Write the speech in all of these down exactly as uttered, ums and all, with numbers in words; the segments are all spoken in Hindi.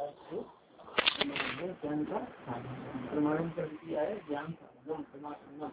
प्रकार से ज्ञान का साधन प्रमाणन कर दिया है। ज्ञान साधन प्रमाणन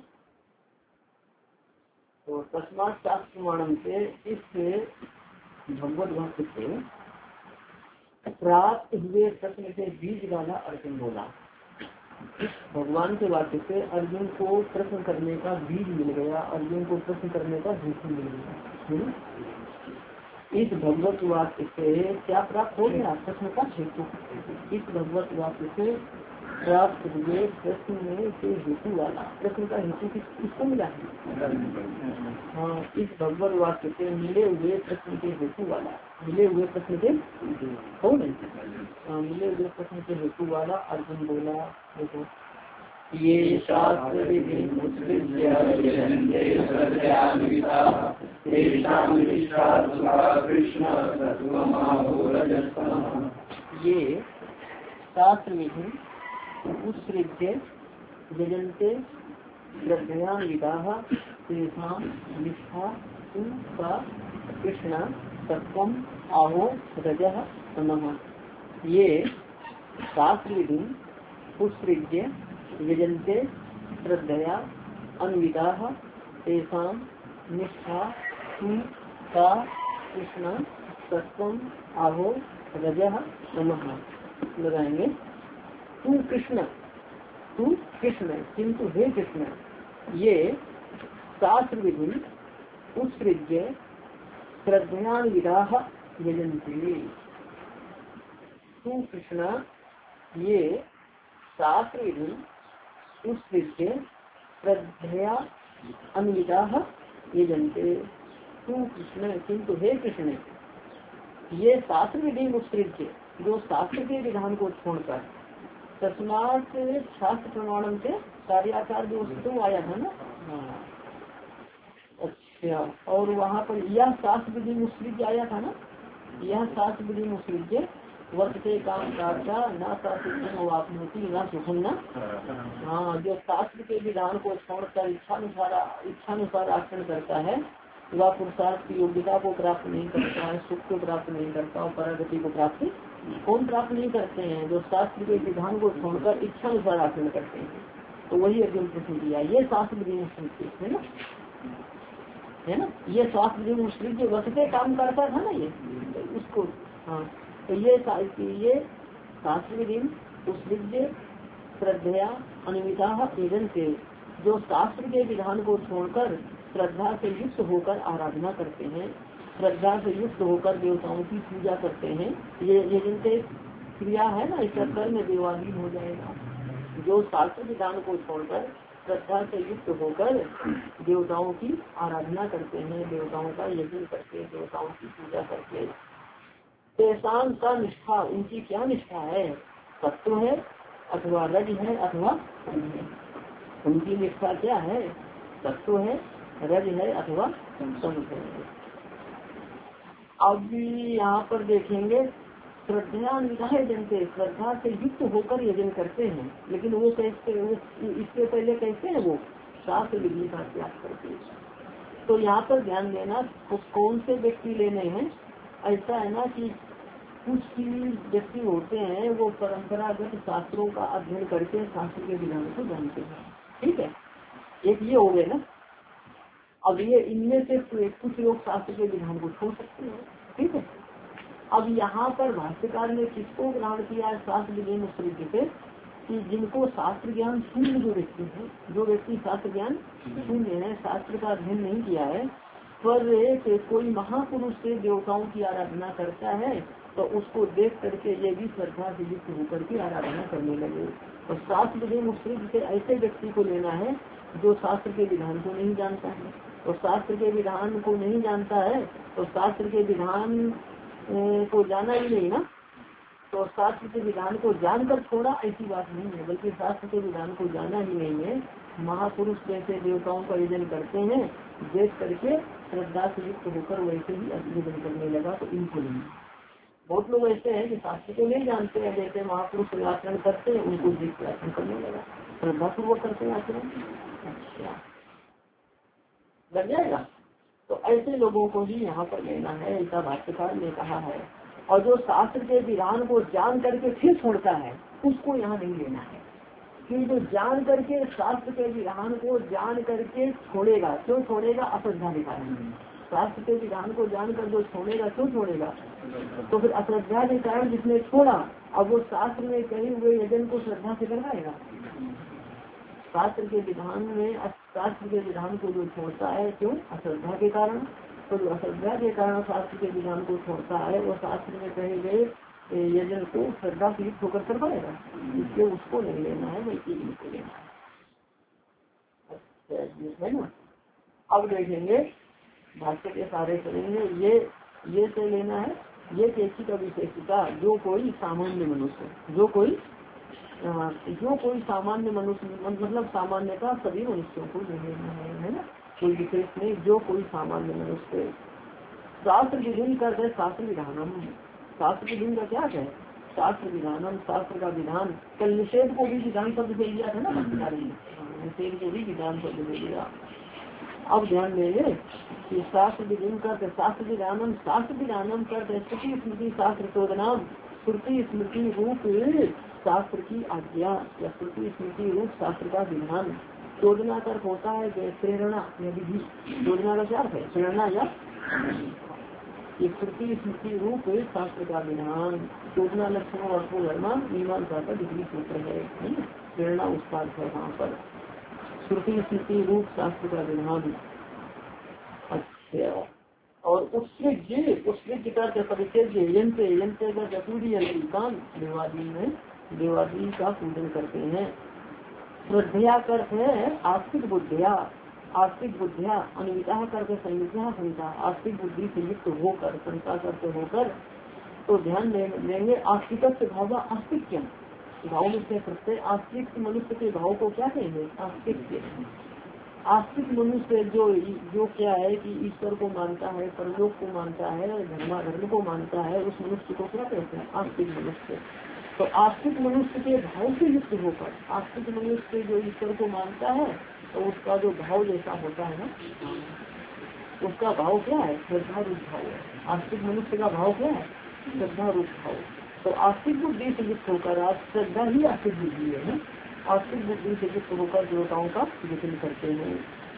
तो तस्मात् शास्त्र प्रमाणन से इस भगवत वाक्य से प्राप्त हुए प्रश्न से बीज वाला अर्जुन बोला। भगवान के वाक्य से अर्जुन को प्रश्न करने का बीज मिल गया, अर्जुन को प्रश्न करने का हेतु मिल गया। इस भगवत वाक्य से क्या प्राप्त हो गया? प्रश्न का हेतु। इस भगवत वाक्य से प्राप्त हुए प्रश्न में से हेतु वाला प्रश्न का हेतु किस किसको मिला है? हाँ, इस भगवत वाक्य से मिले हुए प्रश्न के हेतु वाला, मिले हुए प्रश्न के हो नहीं, मिले हुए प्रश्न के हेतु वाला अर्जुन बोला। देखो, ये शास्त्र ये शास्त्र विधि उत्सृज्य यजन्ते श्रद्धयान्विताः तेषां निष्ठा का कृष्ण तत्वम् आहो रजः तमः। ये शास्त्र विधि उत्सृज्य यजन्ते श्रद्धया अन्विताः तेषां निष्ठा का कृष्ण तत्वम् आहो रजः तमः। लगाएंगे तू कृष्ण, तू कृष्ण किंतु हे कृष्ण, ये शास्त्र विधि उत्सृज्य श्रद्धयान्विताः यजन्ते। तू कृष्ण, ये शास्त्र विधि उत्सृज्य श्रद्धया अन्विताः यजन्ते। तू कृष्ण किंतु हे कृष्ण, ये शास्त्र विधि उत्सृज्य जो शास्त्र के विधान को छोड़कर तस्मात् शास्त्र प्रमाणन से कार्याकार जो तो आया था ना। हाँ, अच्छा, और वहाँ पर यह शास्त्र विधि मुस्लिम आया था ना। यह शास्त्र विधि मुस्लिम वर्ष के काम कार्या न शास्त्री न सुखम न। हाँ, जो शास्त्र के विधान को छोड़कर इच्छानुसार इच्छानुसार आचरण करता है वह पुरुषार्थ की योग्यता को प्राप्त नहीं करता है, सुख को प्राप्त नहीं करता और परागति को प्राप्त कौन प्राप्त नहीं करते हैं? जो शास्त्र के विधान को छोड़कर इच्छा अनुसार आचरण करते हैं। तो वही अर्जुन प्रश्न किया। ये शास्त्र विधि मुस्लिम है ना, है ना। ये शास्त्र विधि मुस्लिम जो वक्त के काम करता था ना, ये उसको। हाँ, तो ये ये शास्त्र विधि मुस्लिम श्रद्धया अन्विता एजन से जो शास्त्र के विधान को छोड़कर श्रद्धा से युक्त होकर आराधना करते हैं, श्रद्धा से युक्त होकर देवताओं की पूजा करते हैं। ये ये जिनसे क्रिया है ना, इस कर्म में देवाधीन हो जाएगा। जो शास्त्र विधान को छोड़कर श्रद्धा से युक्त होकर देवताओं की आराधना करते हैं, देवताओं का यज्ञ करके, देवताओं की पूजा करके, तेषां का निष्ठा, उनकी क्या निष्ठा है? सत्व है अथवा रज है अथवा है। उनकी निष्ठा क्या है? सत्व है, रज है अथवा तम है। अब यहाँ पर देखेंगे श्रद्धा जनते श्रद्धा से युक्त होकर यजन करते हैं, लेकिन वो कैसे? इससे पहले कैसे है? वो शास्त्र विधि का त्याग करते हैं। तो यहाँ पर ध्यान देना, तो कौन से व्यक्ति लेने हैं? ऐसा है ना कि कुछ व्यक्ति होते हैं वो परंपरागत शास्त्रों का अध्ययन करके शास्त्र के विधान को जानते हैं, ठीक है। एक ये हो गए ना। अब ये इनमें से कुछ लोग शास्त्र के विधान को छोड़ सकते हैं, ठीक है। अब यहाँ पर भाष्यकार ने किसको ग्रहण किया है शास्त्र विधि मुस्लिम से? कि जिनको शास्त्र ज्ञान शून्य जो व्यक्ति है, जो व्यक्ति शास्त्र ज्ञान शून्य है, शास्त्र का अध्ययन नहीं किया है, पर कोई महापुरुष से देवताओं की आराधना करता है तो उसको देख करके ये भी श्रद्धा से युक्त होकर के आराधना करने लगे। और शास्त्र विधि मुस्लिम से ऐसे व्यक्ति को लेना है जो शास्त्र के विधान को नहीं जानता है। और शास्त्र के विधान को नहीं जानता है तो शास्त्र के विधान को जाना ही नहीं ना। तो शास्त्र के विधान को जानकर छोड़ा ऐसी बात नहीं है, बल्कि शास्त्र के विधान को जाना ही नहीं है। महापुरुष जैसे देवताओं का यजन करते हैं, देख करके श्रद्धा से युक्त होकर वैसे ही यजन करने लगा, तो इनको नहीं। बहुत लोग ऐसे हैं कि शास्त्र को नहीं जानते हैं, जैसे महापुरुष आचरण करते हैं उनको देख कर आचरण करने लगा, श्रद्धा पूर्वक करते हैं आचरण। अच्छा, लग जाएगा। तो ऐसे लोगों को ही यहाँ पर लेना है, ऐसा भाष्यकार ने कहा है। और जो शास्त्र के विधान को जान करके फिर छोड़ता है उसको यहाँ नहीं लेना है। कि जो जान करके शास्त्र के विधान को जान करके छोड़ेगा, क्यों छोड़ेगा? अश्रद्धा के कारण। शास्त्र के विधान को जानकर जो छोड़ेगा, क्यों छोड़ेगा? तो फिर अश्रद्धा के कारण जिसने छोड़ा, अब वो शास्त्र में कहे हुए यजन को श्रद्धा से करवाएगा? शास्त्र के विधान में शास्त्र के विधान को जो छोड़ता है, क्यों? अश्रद्धा के कारण। तो जो अश्रद्धा के कारण शास्त्र के विधान को छोड़ता है, वो शास्त्र में कहे गए यजन को श्रद्धा से युक्त होकर कर पाएगा, इसलिए उसको नहीं लेना है, बल्कि इनको लेना है। अच्छा है ना। अब देखेंगे भाष्य के सारे करेंगे। ये ये से लेना है, ये कैसी का विशेषता, जो कोई सामान्य मनुष्य, जो कोई जो कोई सामान्य मनुष्य, मतलब सामान्यता सभी मनुष्यों को ले लेना है, है ना, कोई विशेष नहीं, जो कोई सामान्य मनुष्य। शास्त्र विधि कर दे शास्त्र विधानम, शास्त्र विधि का क्या है? शास्त्र विधानम, शास्त्र का विधान। कल निषेध को भी विधान शब्द से लिया था ना, निषेध को भी विधान शब्द से लिया। अब ध्यान देंगे कि शास्त्र विधि करते शास्त्र विधानम, शास्त्र विधानम करते श्रुति स्मृति शास्त्र शोधनाम, श्रुति स्मृति रूप शास्त्र की आज्ञा या श्रुति स्मृति रूप शास्त्र का विधान। शोधना कर होता है प्रेरणा या विधि। शोधना का क्या है? प्रेरणा या ये श्रुति स्मृति रूप शास्त्र का विधान। शोधना लक्षणों अर्थो धर्मा मीमांसा का डिग्री सूत्र है, प्रेरणा उत्पाद है वहाँ पर। श्रुति स्मृति रूप शास्त्र का विधान। अच्छा, और उत्सृज्य उत्सृज्य करते परिचय यंत्र यंत्र का चतुर्कान देवादी में देवादी का पूजन करते हैं। श्रद्धया करते है आस्तिक बुद्धिया, आस्तिक बुद्धिया अनिविता करके संयुक्ता संहिता, आस्तिक बुद्धि से युक्त होकर संहिता करते होकर। तो ध्यान देंगे आस्तिक भाव आस्तिक्य भाव में से प्रत्यय आस्तिक मनुष्य के भाव को क्या कहेंगे? आस्तिक्य। आस्तिक मनुष्य जो जो क्या है कि ईश्वर को मानता है, परलोक को मानता है, धर्माधर्म को मानता है, उस मनुष्य को क्या कहते हैं? आस्तिक मनुष्य। तो आस्तिक मनुष्य के भाव से युक्त होकर, आस्तिक मनुष्य जो ईश्वर को मानता है तो उसका जो भाव जैसा होता है ना, उसका भाव क्या है? श्रद्धा रूप भाव है। आस्तिक मनुष्य का भाव क्या है? श्रद्धा रूप भाव। तो आस्तिक बुद्धि से युक्त होकर, आज श्रद्धा ही आस्तिक बुद्धि है ना, आस्तिक बुद्धि से युक्त होकर देवताओं का पूजन करते हैं।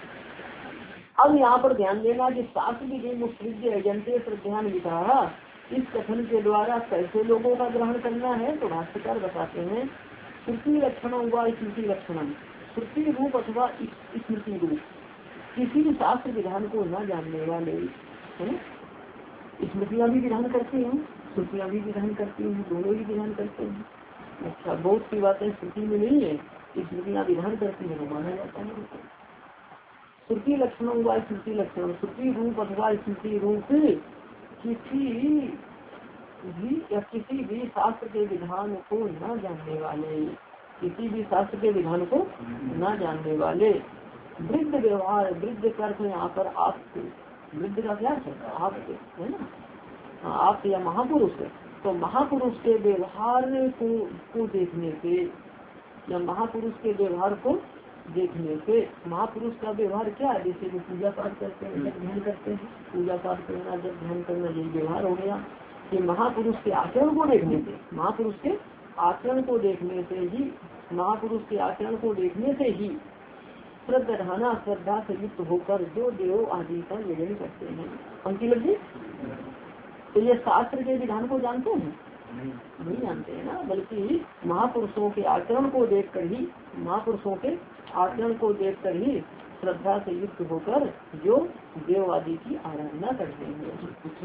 अब यहाँ पर ध्यान देना कि शास्त्र विधि मुख्य जनते श्रद्धान विचारा, इस कथन के द्वारा कैसे लोगों का ग्रहण करना है तो भाष्यकार बताते हैं। श्रुति लक्षणों व स्मृति लक्षणम, श्रुति रूप अथवा स्मृति रूप किसी भी शास्त्र विधान को न जानने वाले, है ना, स्मृतियाँ भी विधान करती हैं, श्रुतियाँ भी विधान करती हैं, दोनों ही विधान करते हैं। अच्छा, बहुत सी बातें श्रुति में नहीं है, स्मृतियाँ विधान करती है, माना जाता है। श्रुति लक्षणों व स्मृति लक्षण, श्रुति रूप अथवा स्मृति रूप किसी भी या किसी भी शास्त्र के विधान को न जानने वाले, किसी भी शास्त्र के विधान को न जानने वाले। वृद्ध व्यवहार, वृद्ध करते हैं यहाँ पर आप, वृद्ध का क्या है? आप है ना, आप या महापुरुष। तो महापुरुष के व्यवहार को, को देखने से या महापुरुष के व्यवहार को देखने से, महापुरुष का व्यवहार क्या है? जैसे वो पूजा पाठ करते हैं, जब ध्यान करते हैं, पूजा पाठ करना, जब ध्यान करना, यही व्यवहार हो गया। कि महापुरुष के आचरण को देखने से, महापुरुष के आचरण को देखने से ही, महापुरुष के आचरण को देखने से ही श्रद्धा श्रद्धा से युक्त होकर जो देव आदि का यजन करते हैं। पंक्ति लग गई। तो ये शास्त्र के विधान को जानते हैं? नहीं जानते हैं ना, बल्कि महापुरुषों के आचरण को देखकर ही, महापुरुषों के आचरण को देखकर ही श्रद्धा से युक्त होकर जो देव आदि की आराधना करते हैं।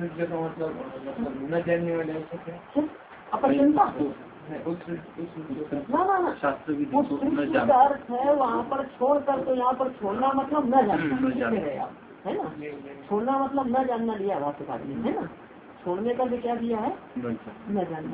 मतलब न जानने वाले अपरजनता ना ना ना शास्त्र अर्थ है वहाँ पर छोड़कर, तो यहाँ पर छोड़ना मतलब न जानना है ना, छोड़ना मतलब न जानना दिया भाष्यकार ने, है ना। छोड़ने का भी क्या दिया है? न जानना,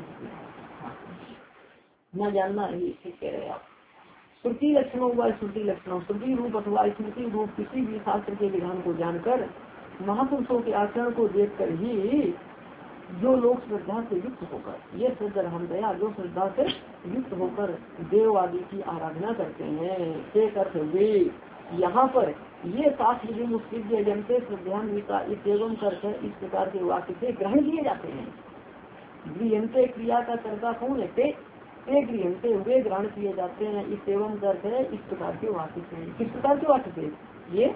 न जानना ही ठीक कह रहे आप। श्रुति लक्षणों व स्मृति लक्षणों, श्रुति रूप अथवा स्मृति रूप किसी भी शास्त्र के विधान को जानकर, महापुरुषों के आचरण को देखकर ही जो लोग श्रद्धा से युक्त होकर, ये श्रद्धा हम दया, जो श्रद्धा से युक्त होकर देव आदि की आराधना करते हैं, ते करते वे यहाँ पर ये शास्त्र भी मुस्लिम जनते श्रद्धान्विता एवं करके इस प्रकार के वाक्य से ग्रहण किए जाते हैं। गृहंते क्रिया का कर्ता कौन है? ते ते गृहंते वे ग्रहण किए जाते हैं। इस एवं अर्थ है इस प्रकार के वाक्य से। किस प्रकार के वाक्य से? ये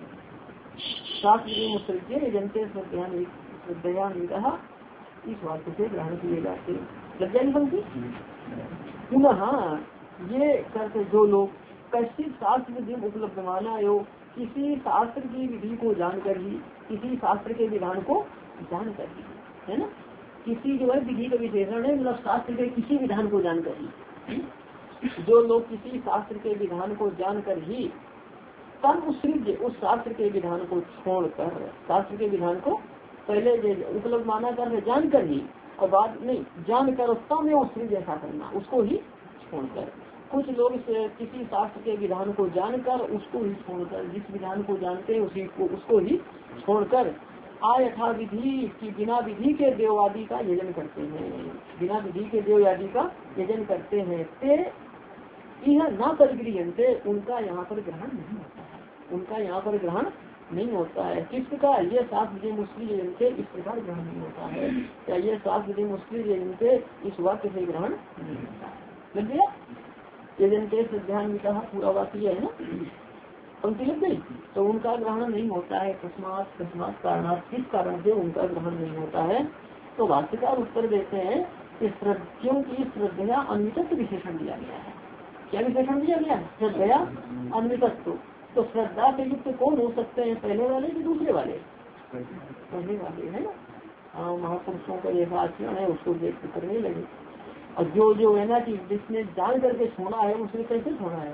शास्त्र जनते श्रद्धान्विता इस वाक्य से ग्रहण किए जाते। लग जाएगी पंक्ति। पुनः ये करते जो लोग कश्चित शास्त्र विधि उपलब्ध माना हो, किसी शास्त्र की विधि को जानकर ही, किसी शास्त्र के विधान को जानकर ही, है ना, किसी जो है विधि का विशेषण है, मतलब शास्त्र के किसी विधान को जानकर ही, जो लोग किसी शास्त्र के विधान को जानकर ही तब उस उस शास्त्र के विधान को छोड़कर, शास्त्र के विधान को पहले उपलब्ध माना कर जानकर ही, और बाद नहीं जानकर तब में उस जैसा करना, उसको ही छोड़कर। कुछ लोग किसी शास्त्र के विधान को जानकर उसको ही छोड़कर, जिस विधान को जानते हैं उसी को उसको ही छोड़कर आयथा विधि की बिना विधि के देववादी का यजन करते हैं, बिना विधि के देववादी का यजन करते हैं। ते यह न परिगृहते, उनका यहाँ पर ग्रहण नहीं होता है, उनका यहाँ पर ग्रहण नहीं होता है। किस प्रकार? ये शास्त्र विधि मुस्लिम यजन से इस प्रकार ग्रहण नहीं होता है। क्या ये शास्त्र विधि मुस्लिम यजन से इस वाक्य से ग्रहण नहीं होता है? लग गया? यजन के ध्यान में कहा पूरा वाक्य है ना, पंक्ति लग गई। तो उनका ग्रहण नहीं होता है। अकस्मात अकस्मात कारणात, किस कारण से उनका ग्रहण नहीं होता है? तो भाष्यकार उत्तर देते हैं कि क्योंकि श्रद्धया अन्वितत्व विशेषण दिया गया है। क्या विशेषण दिया गया है? श्रद्धया अन्वितत्व। तो श्रद्धा से युक्त कौन हो सकते हैं? पहले वाले कि दूसरे वाले? पहले वाले है ना। हाँ, महापुरुषों का जैसा आचरण है उसको देख करने लगे। और जो जो है ना कि जिसने जान करके छोड़ा है उसने कैसे छोड़ा है?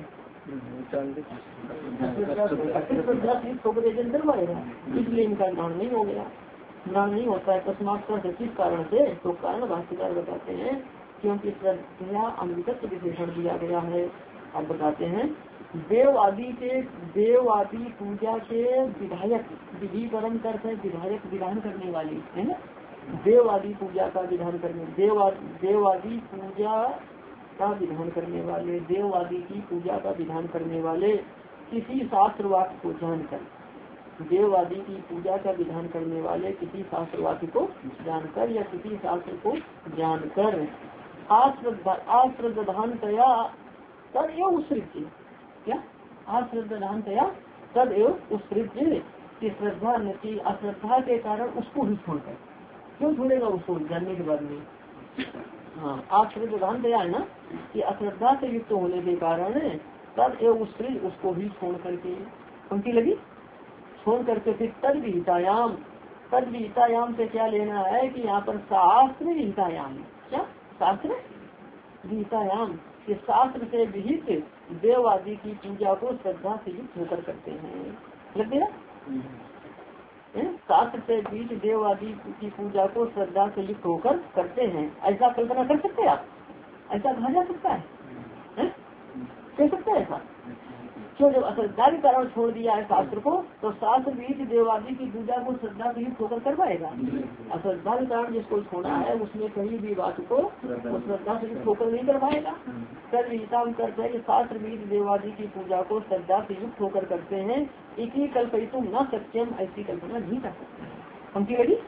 इसलिए इनका ग्रहण नहीं हो गया, ग्रहण नहीं होता है। अकस्मात से किस कारण से? तो कारण भाष्यकार बताते हैं क्योंकि श्रद्धा अमृतत्व विशेषण दिया गया है। अब बताते हैं देव आदि के देव आदि पूजा के विधायक, विधि परम करते विधायक विधान करने वाली है ना, देव आदि पूजा का विधान करने देव देव आदि पूजा का विधान करने वाले, देव आदि की पूजा का विधान करने वाले किसी शास्त्र वाक्य को जानकर, देव आदि की पूजा का विधान करने वाले किसी शास्त्र वाक्य को जानकर या किसी शास्त्र को जानकर आश्रद्धानतया तदेव उत्सृज्य, क्या आश्रद्धानतया तदेव उत्सृज्य की श्रद्धा की अश्रद्धा के कारण उसको ही छोड़कर, क्यों छोड़ेगा उसको जानने के बाद में? हाँ, आश्रद्धान दया है ना कि अश्रद्धा से युक्त होने के कारण तद एवं उत्सृज उसको ही छोड़ करके, पंक्ति लगी, छोड़ करके फिर तद विहितायाम, तद विहितायाम से क्या लेना है कि यहाँ पर शास्त्र विहितायाम, क्या शास्त्र विहितायाम कि शास्त्र से विहित देव आदि की पूजा को श्रद्धा से युक्त होकर करते हैं। लग गया? शास्त्र से बीच देव आदि की पूजा को श्रद्धा से युक्त होकर करते हैं। ऐसा कल्पना कर सकते हैं आप? ऐसा कहा जा सकता है? है? कह सकते हैं ऐसा? क्यों? जब अश्रद्धा के कारण छोड़ दिया है शास्त्र को, तो शास्त्र बीच देव आदि की पूजा को श्रद्धा से युक्त होकर कर पाएगा? अश्रद्धा के कारण जिसको छोड़ा है उसमें कहीं भी बात को श्रद्धा से युक्त होकर नहीं कर पाएगा। कर विहिता करते हैं कि शास्त्र बीच देव आदि की पूजा को श्रद्धा से युक्त होकर करते हैं। एक ही कल्पना न सत्यम, ऐसी कल्पना नहीं कर सकते। पंक्ति लगी?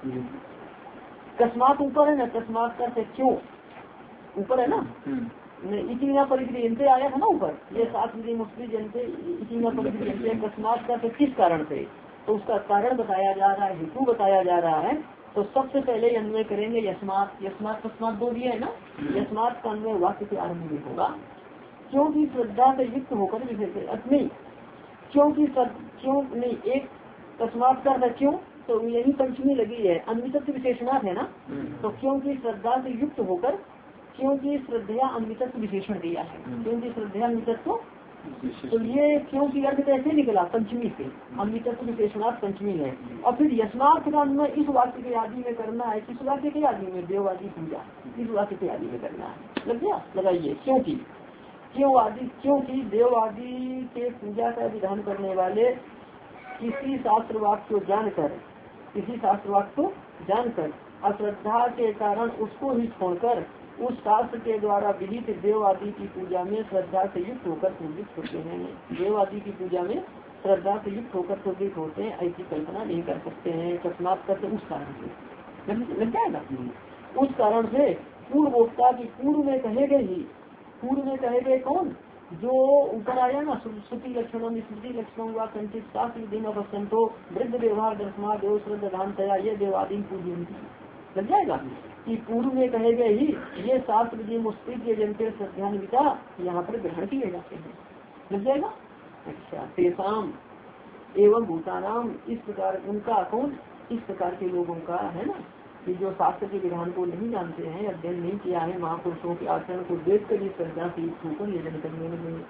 अकस्मात ऊपर है ना, अकस्मात करते क्यों ऊपर है ना, इसी न परिग्रहते आया था ना ऊपर, ये सात विधि मुस्लिम जनते इसी न परिग्रहते अकस्मात करते किस कारण से? तो उसका कारण बताया जा रहा है, हेतु बताया जा रहा है। तो सबसे पहले अन्वय करेंगे यस्मात, यस्मात तस्मात दो दिया है ना, यस्मात का अन्वय वाक्य के आरंभ में होगा। क्योंकि श्रद्धा से युक्त होकर नहीं, क्योंकि क्यों नहीं, एक तस्मात का क्यों, तो यही पंचमी लगी है, अन्वितत्व विशेषणार्थ है ना। तो क्योंकि श्रद्धा से युक्त होकर, क्योंकि श्रद्धा अन्वितत्व विशेषण दिया है, क्योंकि श्रद्धा अन्वितत्व, तो ये क्योंकि अर्थ कैसे निकला? पंचमी से, अन्वितत्व विशेषणार्थ पंचमी है। और फिर यस्मार्थ का अन्वय इस वाक्य के आदि में करना है। किस वाक्य के आदि में? देववादी पूजा, इस वाक्य के आदि में करना है। लग गया? लगाइए क्योंकि, क्यों आदि, क्योंकि देव आदि के पूजा का विधान करने वाले किसी शास्त्र वाक्य को जानकर, किसी शास्त्र वाक्य को जानकर अश्रद्धा के कारण उसको ही छोड़कर उस शास्त्र के द्वारा विहित देव आदि की पूजा में श्रद्धा से युक्त होकर पूजित होते हैं। देव आदि की पूजा में श्रद्धा से युक्त होकर पूजित होते हैं, ऐसी कल्पना नहीं कर सकते हैं। अकस्मात करते उस कारण से लग जाएगा, उस कारण से पूर्वोक्ता की पूर्व में कहे गए ही, पूर्व में कहे गए कौन, जो ऊपर आया ना, श्रुति लक्षणों में स्मृति लक्षणों व कंचित शास्त्र दिन अवसंतो वृद्ध व्यवहार दर्शमा देव श्रद्धान तया ये देवादीन पूजी लग जाएगा कि पूर्व में कहे गए ही ये शास्त्र जी मुस्तिक जनते श्रद्धान्विता यहाँ पर ग्रहण किए जाते हैं, लग जाएगा। अच्छा, तेसाम एवं भूतानाम, इस प्रकार उनका कौन, इस प्रकार के लोगों का है ना, कि जो शास्त्र के विधान को नहीं जानते हैं, अध्ययन नहीं किया है, महापुरुषों के आचरण को देख कर ही श्रद्धा से होकर ये जन करने लगे,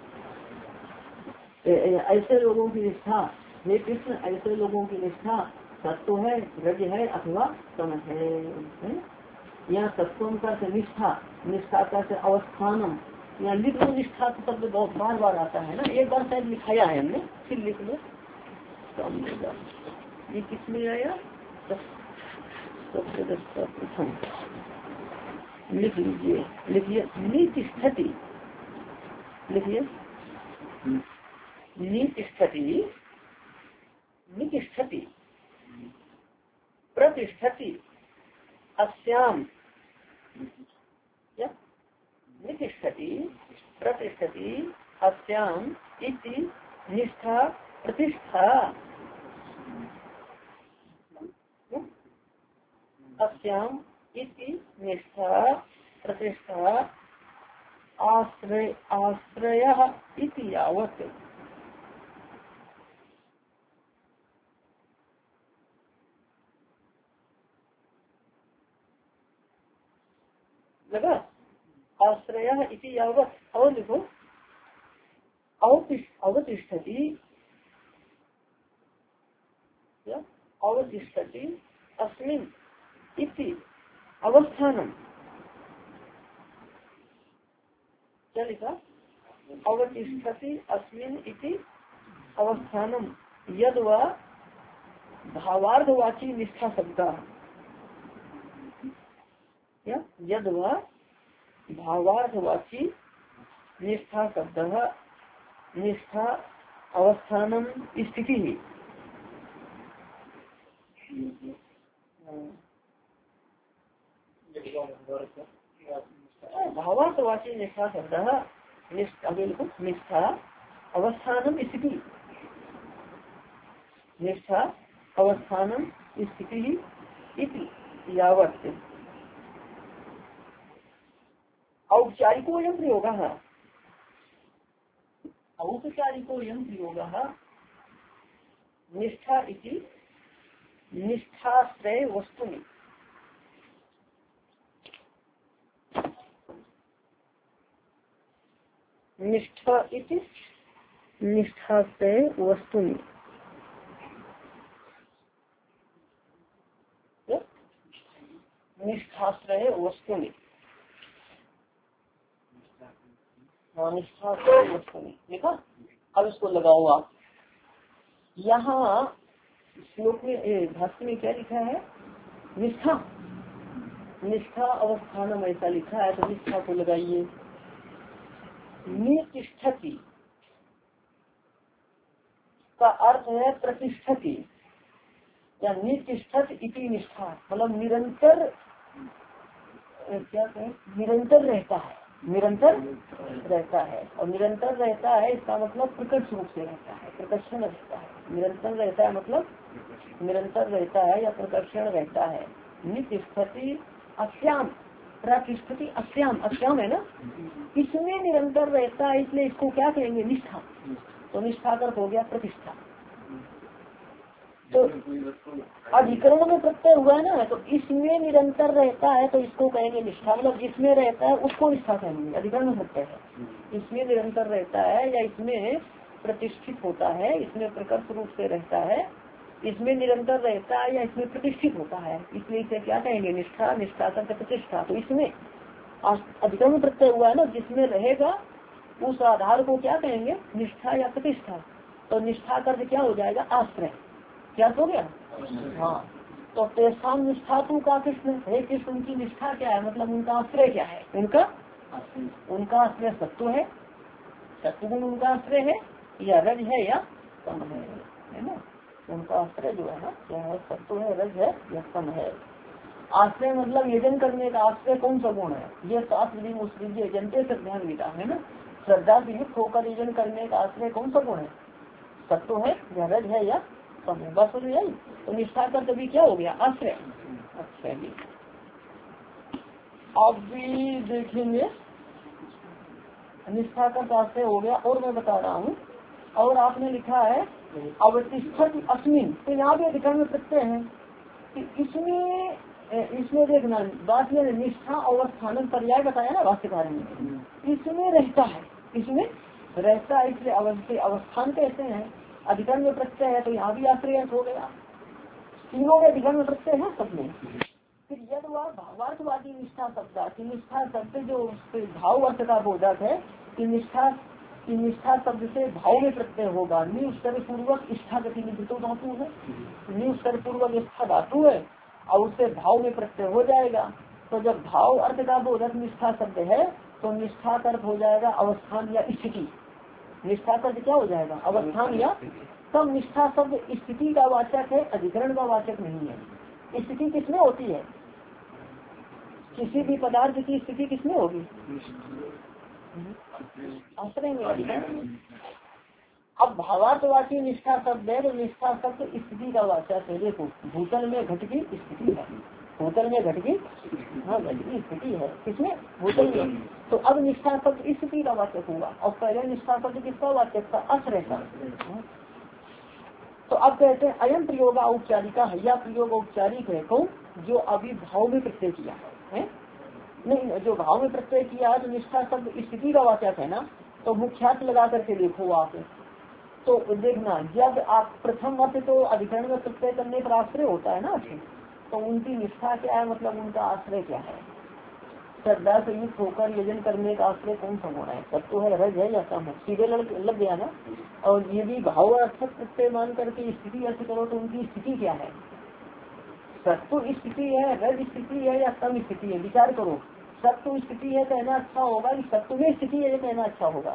ऐसे लोगों की निष्ठा, हे कृष्ण ऐसे लोगों की निष्ठा सत्व है, रज है अथवा तम है, है? यहाँ सत्वम का से निष्ठा, निष्ठा का से अवस्थानम, यहाँ लिख लो, निष्ठा तो शब्द बहुत बार बार आता है ना, एक बार शायद लिखाया है हमने, फिर लिख लो तो मिलेगा। ये किसमें आया, प्रथम लिख लीजिए, लिखिए नितिष्ठति, लिखिए नितिष्ठति, नितिष्ठति प्रतिष्ठति अस्याम, नितिष्ठति प्रतिष्ठति अस्याम इति निष्ठा प्रतिष्ठा, अस्याम इति निष्ठा प्रतिष्ठा आश्रय आश्रयः इति यावत्, लगा, आश्रयः इति यावत्, और लिखो अवतिष्ठति, अवतिष्ठति अस्मिन् इति अवस्थानम, क्या लिखा, अवतिष्ठति अस्मिन् इति अवस्थानम यद वा भावार्थवाची निष्ठा शब्द, क्या यद वा भावार्थवाची निष्ठा शब्द, निष्ठा अवस्थानम स्थिति ही, भावार्थवाची निष्ठा शब्द, निष्ठा अवस्थानम स्थिति, निष्ठा अवस्थानम स्थिति इति यावत्, औपचारिको यम प्रयोगः, औपचारिको यम प्रयोगः निष्ठा इति निष्ठाश्रय वस्तुनि, निष्ठा इति निष्ठाश्रय वस्तुनि, निष्ठाश्रय वस्तुनि, हाँ निष्ठाश्रय वस्तुनि लिखा। अब इसको लगाओ आप, यहाँ श्लोक में भाष्य में क्या लिखा है, निष्ठा, निष्ठा अवस्थानम ऐसा लिखा है, तो निष्ठा को लगाइए। नितिष्ठति का अर्थ है प्रतिष्ठति, या नितिष्ठत इति निष्ठा, मतलब निरंतर, क्या कहें, निरंतर रहता है, निरंतर रहता है, और निरंतर रहता है इसका मतलब प्रकट रूप से रहता है, प्रकर्षण रहता है, निरंतर रहता है मतलब निरंतर रहता है या प्रकर्षण रहता है। नितिष्ठति अस्याम, प्रतिष्ठति अस्याम, अस्याम है ना, इसमें निरंतर रहता है, इसलिए इसको क्या कहेंगे, निष्ठा, तो निष्ठा कर हो गया प्रतिष्ठा। तो अधिकरण में प्रत्यय हुआ है ना, तो इसमें निरंतर रहता है तो इसको कहेंगे निष्ठा, मतलब जिसमें रहता है उसको निष्ठा कहेंगे, अधिकरण में प्रत्यय है, इसमें निरंतर रहता है या इसमें प्रतिष्ठित होता है, इसमें प्रकट रूप से रहता है, इसमें निरंतर रहता है या इसमें प्रतिष्ठित होता है, इसलिए इसे क्या कहेंगे, निष्ठा, निष्ठा करके प्रतिष्ठा। तो इसमें अधिकरण में प्रत्यय हुआ है ना, जिसमें रहेगा उस आधार को क्या कहेंगे, निष्ठा या प्रतिष्ठा। तो निष्ठा करके क्या हो जाएगा, आश्रय, क्या हो गया, हाँ। तो तेसाम निष्ठा तू का कृष्ण, हे कृष्ण उनकी निष्ठा क्या है, मतलब उनका आश्रय क्या है, उनका उनका आश्रय सत्व है, सत्वगुण उनका आश्रय है, या रज है या तम है, है ना, उनका आश्रय जो है ना क्या है, सत्व है, रज है या तम है। आश्रय मतलब यजन करने का आश्रय कौन सा गुण है? ये शास्त्र मुस्लिम जनते श्रद्धा गीता है ना। श्रद्धा से युक्त होकर यजन करने का आश्रय कौन सा गुण है? सत्व है या रज है या तम है? बस हो यही। तो निष्ठा कर कभी क्या हो गया? आश्रय। अच्छा जी, अब भी देखेंगे निष्ठा का आश्रय हो गया। और मैं बता रहा हूँ, और आपने लिखा है अवतिष्ठत अस्मिन, तो यहाँ भी अधिकार में प्रत्यय है कि इसमें इसमें देखना बात में निष्ठा अवस्थान पर्याय बताया ना भाष्यकार ने, इसमें रहता है, इसमें रहता है, इसलिए अवस्थे अवस्थान कहते हैं। अधिकार में प्रत्यय है तो यहाँ भी आश्रय हो गया। तीनों में अधिकार में प्रत्यय है सब में। फिर यद वह भावार्थवादी निष्ठा शब्द की निष्ठा शब्द जो भाव अर्थ का बोधक है कि निष्ठा कि निष्ठा शब्द से भाव में प्रत्यय होगा। निस्तर पूर्वक इष्ठा गतिविधि तो धातु है, निस्तर पूर्वक इष्ठा धातु है और उससे भाव में प्रत्यय हो जाएगा। तो जब भाव अर्थ का बोधक निष्ठा शब्द है तो निष्ठा का अर्थ हो जाएगा अवस्थान या स्थिति। निष्ठा का अर्थ क्या हो जाएगा? अवस्थान या। तब निष्ठा शब्द स्थिति का वाचक है, अधिकरण का वाचक नहीं है। स्थिति किसमें होती है? किसी भी पदार्थ की स्थिति किसमें होगी? आश्रय में। अब भावार्थवाची निष्ठा शब्द है तो निष्ठा शब्द स्थिति का वाचक है। देखो भूतल में घट की स्थिति है, भूतल में घट की हाँ घट की स्थिति है, किसमें? भूतल में। तो अब निष्ठा शब्द स्थिति का वाचक होगा और पहले निष्ठा शब्द किसका वाचक था? आश्रय का। तो अब कहते हैं अयम प्रयोग औपचारिका है, या प्रयोग औपचारिक है कौन? जो अभी भाव में प्रत्यय किया है, है? नहीं, जो भाव में प्रत्यय किया है तो निष्ठा शब्द स्थिति का वाचक है ना। तो मुख्यार्थ लगा करके देखो आप, तो देखना जब आप प्रथम अर्थ तो अधिकरण में प्रत्यय करने पर आश्रय होता है ना, तो उनकी निष्ठा क्या है, मतलब उनका आश्रय क्या है? श्रद्धा से युक्त होकर यजन करने का आश्रय कौन सा होना है? सत्व है, रज है या तम है? सीधे लग गया ना। और यदि भाव अर्थक प्रत्यय मान करके स्थिति अर्थ करो तो उनकी स्थिति क्या है? सत्व स्थिति है, रज स्थिति है या तम स्थिति है? विचार करो। सत्व स्थिति है कहना अच्छा होगा कि सत्व में स्थिति है कहना अच्छा होगा?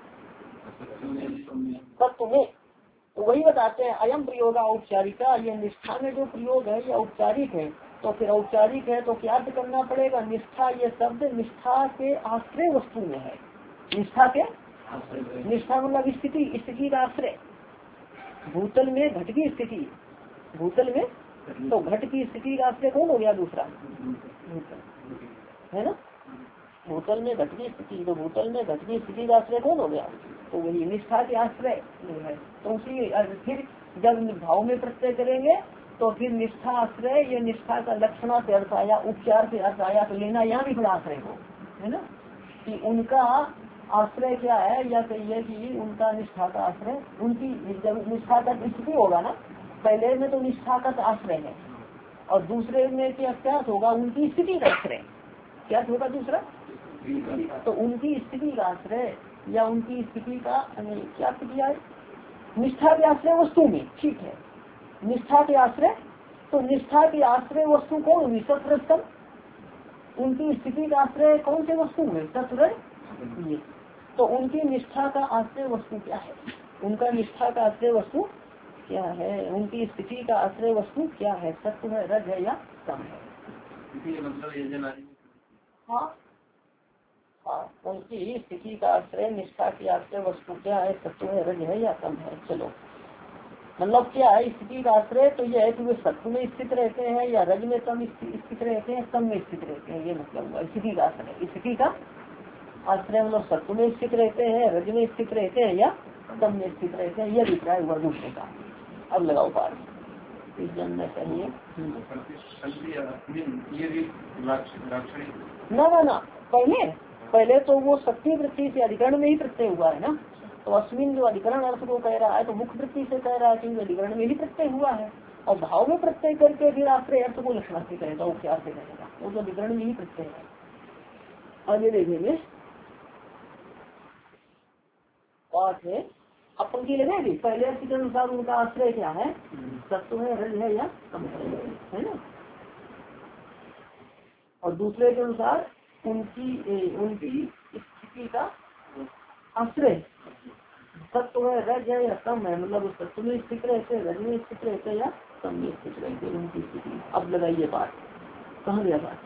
सत्व में। वही बताते हैं अयम प्रयोग औपचारिका, ये निष्ठा में जो प्रयोग है ये औपचारिक है। तो फिर औपचारिक है तो क्या करना पड़ेगा? निष्ठा ये शब्द निष्ठा के आश्रय वस्तु में है। निष्ठा के निष्ठा मतलब स्थिति, स्थिति का आश्रय। भूतल में घट की स्थिति, भूतल में तो घट की स्थिति का आश्रय कौन हो गया? दूसरा भूतल है ना। भूतल में घट की स्थिति, तो भूतल में घट की स्थिति का आश्रय कौन हो गया? तो वही निष्ठा के आश्रय है। तो उसी फिर जब भाव में प्रत्यय करेंगे तो फिर निष्ठा आश्रय, ये निष्ठा का लक्षणा से अर्थ आया, उपचार से अर्थ आया, तो लेना यहाँ भी बड़ा आश्रय हो, है ना। कि उनका आश्रय क्या है, या कहिए कि उनका निष्ठा का आश्रय, उनकी जब निष्ठा का स्थिति होगा ना, पहले में तो निष्ठा का आश्रय है और दूसरे में क्या क्या होगा? उनकी स्थिति का आश्रय। क्या होगा दूसरा? तो उनकी स्थिति का आश्रय या उनकी स्थिति का क्या किया है? निष्ठा के आश्रय वस्तु में, ठीक है। निष्ठा के आश्रय, तो निष्ठा के आश्रय वस्तु कौन होगी? सत्व। उनकी स्थिति का आश्रय कौन से वस्तु में? सत्व। तो उनकी निष्ठा का आश्रय वस्तु क्या है? उनका निष्ठा का आश्रय वस्तु क्या है? उनकी स्थिति का आश्रय वस्तु क्या है? सत्व है, रज है या तम है? हाँ हाँ, उनकी स्थिति का आश्रय निष्ठा की आश्रय वस्तु क्या है? सत्व है, रज है या तम है? चलो, मतलब क्या है स्थिति का आश्रय? तो ये है कि वे सत्व में स्थित रहते हैं या रज में तम स्थित रहते हैं, तम में स्थित रहते हैं, ये मतलब हुआ स्थिति का आश्रय। स्थिति का आश्रय मतलब सत्व में स्थित रहते हैं, रज में स्थित रहते हैं या तम में स्थित रहते हैं, ये अभिप्राय हुआ दूसरे का। अब लगाओ पार, इस जानना चाहिए। ना ना ना पहले पहले तो वो शक्ति वृत्ति से अधिकरण में ही प्रत्यय हुआ है ना। तो अस्मिन जो अधिकरण अर्थ को कह रहा है तो मुख्य वृत्ति से कह रहा है कि अधिकरण में ही प्रत्यय हुआ है, और भाव में प्रत्यय करके फिर आश्रय अर्थ को लक्षणा से कहेगा, वो क्या से कहेगा? वो तो अधिकरण में ही प्रत्यय है। आगे देखेंगे पाठ है, अब पंक्ति लगेगी। पहले अर्थ के अनुसार उनका आश्रय क्या है? सत्व है, रज है या तम है ना। और दूसरे के अनुसार उनकी ए, उनकी स्थिति का आश्रय सत्व है, रज है या तम है, मतलब उस सत्व में स्थित रहते, रज में स्थित रहते या तम में स्थित रहते, उनकी स्थिति। अब लगाइए बात, कहाँ गया था?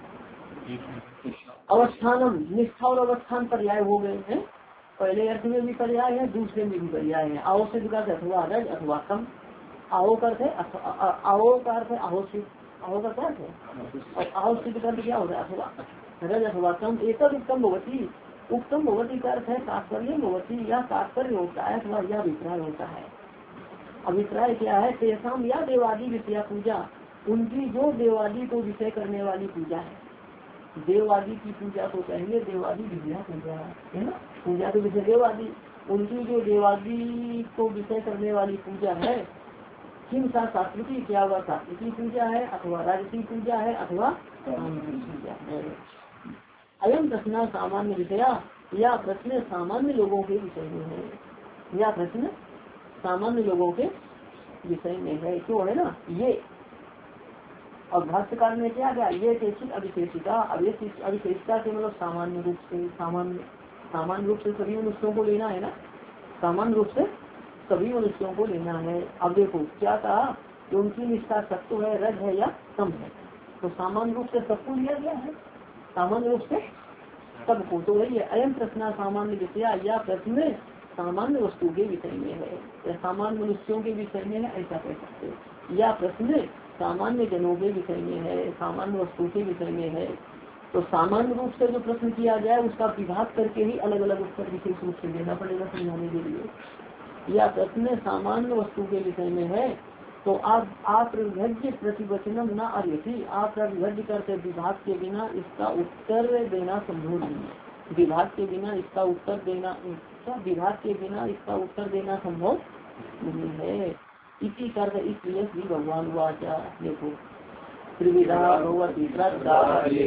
अवस्थानम, निष्ठा और अवस्थान पर्याय हो गए हैं। पहले अर्थ में भी पर्याय है, दूसरे में भी पर्याय है। आओ सिद्ध का अथवा रज अथवा कम। आओ करते आओ का अर्थ है आहो सिद्ध, आओ का क्या है और आओ सिद्ध का क्या होता है? अथवा रज अथवा कम। एक उत्तम भगवती, उत्तम भगवती का अर्थ है तात्पर्य भगवती, या तात्पर्य होता है अथवा यह अभिप्राय होता है। अभिप्राय क्या है? तेसाम या देवादी विषया पूजा, उनकी जो देवादी को विषय करने वाली पूजा है। देववादी की पूजा को कहेंगे देवादी विद्या पूजा, है ना। पूजा के विषय देवादी, उनकी जो देवादी को विषय करने वाली पूजा है, किम सा सात्विकी, क्या वह सात्विकी पूजा है अथवा राजसी पूजा है अथवा पूजा है। अयम प्रश्न सामान्य विषया, या प्रश्न सामान्य लोगों के विषय में है, या प्रश्न सामान्य लोगों के विषय में है। क्यों है ना ये। और भाष्यकार ने क्या किया? ये चेचित अविशेषिता, अविशेषता से मतलब सामान्य रूप से, सामान्य सामान्य रूप से सभी मनुष्यों को लेना है ना, सामान्य रूप से सभी मनुष्यों को लेना है। अब देखो क्या कहा कि उनकी निष्ठा सत्व है, रज है या कम है, तो सामान्य रूप से सबको लिया गया है, सामान्य रूप से सबको। तो वही है अयम प्रश्न सामान्य विषया, या प्रश्न सामान्य वस्तु के विषय में है, या सामान्य मनुष्यों के विषय में है, ऐसा कह सकते हैं। या प्रश्न सामान्य जनों के विषय में है, सामान्य वस्तु के विषय में है। तो सामान्य रूप से जो प्रश्न किया जाए उसका विभाग करके ही अलग अलग उत्तर विशेष रूप से देना पड़ेगा समझाने के लिए। या प्रश्न सामान्य वस्तु के विषय में है, तो आप आप प्रतिवचनम न अर्यति, आप विभज्य करते विभाग के बिना इसका उत्तर देना संभव नहीं है। विभाग के बिना इसका उत्तर देना, विभाग के बिना इसका उत्तर देना संभव नहीं है। इसी कारण इसलिए श्री भगवान वाचा देखो त्रिविधा भगवती श्रद्धा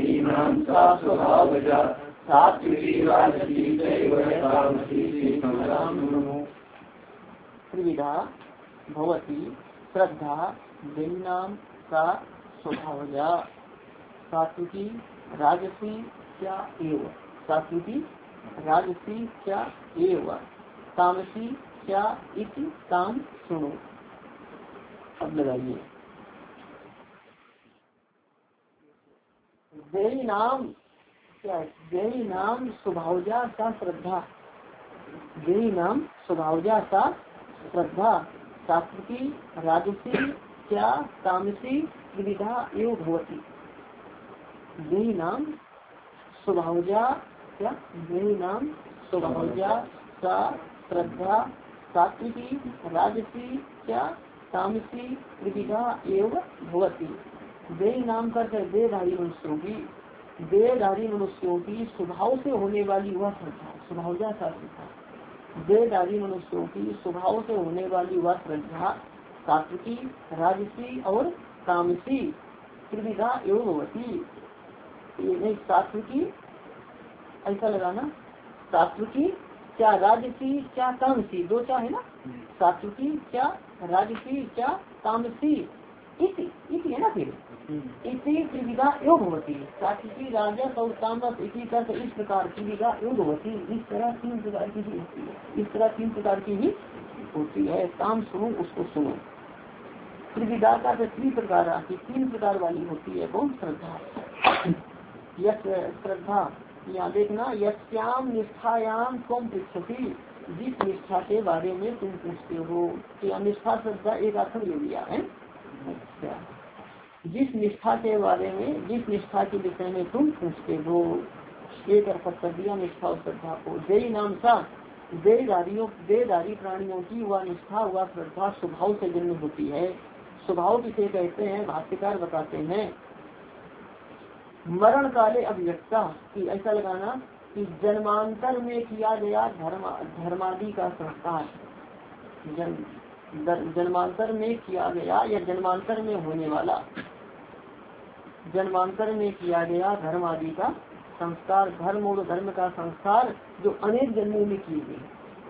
त्रिविधा भवती श्रद्धा भिन्नाम सा स्वभावजा, सात्विकी राजसी क्या एव, सात्विकी राजसी क्या एव, तामसी क्या इति ताम सुनो। अब लगाइए देही नाम क्या है? देही नाम स्वभावजा सा श्रद्धा, देही नाम स्वभावजा सा श्रद्धा, सात्विकी राजसी क्या तामसी त्रिविधा एव भवती। देही नाम स्वभावजा क्या, देही नाम स्वभावजा सा श्रद्धा, सात्विकी राजसी क्या तामसी त्रिविधा एव भवती। देह नाम करके देहधारी मनुष्यों की, देहधारी मनुष्यों की स्वभाव से होने वाली वह श्रद्धा, स्वभावजा सा श्रद्धा, देहधारी मनुष्यों की स्वभाव से होने वाली वह श्रद्धा, सात्विकी राजसी और तामसी त्रिविधा एव भवती। नहीं सात्विकी ऐसा लगाना, सात्विकी क्या राजसी क्या तामसी, दो क्या है ना, सात्विकी क्या राजसी क्या तामसी इति इति है ना, फिर इति त्रिविधा योग होती है। सात्विकी राजस और तामस इसी तरह इस प्रकार त्रिविधा योग होती है। इस तरह तीन प्रकार की भी होती है, इस तरह तीन प्रकार की भी होती है। काम सुनो उसको सुनो। त्रिविधा का तीन प्रकार की तीन प्रकार वाली होती है। कौन? श्रद्धा। यश श्रद्धा यहाँ देखना, यश्याम निष्ठायाम तुम पृछति, जिस निष्ठा के बारे में तुम पूछते हो। तो निष्ठा श्रद्धा एक अर्थ ले लिया है। अच्छा, जिस निष्ठा के बारे में, जिस निष्ठा के विषय में तुम पूछते हो, एक अर्थ कर दिया निष्ठा और श्रद्धा को। देही नाम सा, देहधारियों देहधारी प्राणियों की वह निष्ठा वह श्रद्धा स्वभाव से जन्म होती है। स्वभाव किसे कहते हैं? भाष्यकार बताते हैं मरण काले अभिव्यक्ता की, ऐसा लगाना कि जन्मांतर में किया गया धर्म धर्मादि का संस्कार, जन, जन्मांतर में किया गया या जन्मांतर में होने वाला, जन्मांतर में किया गया धर्म आदि का संस्कार, धर्म और धर्म का संस्कार जो अनेक जन्मों में किए गए,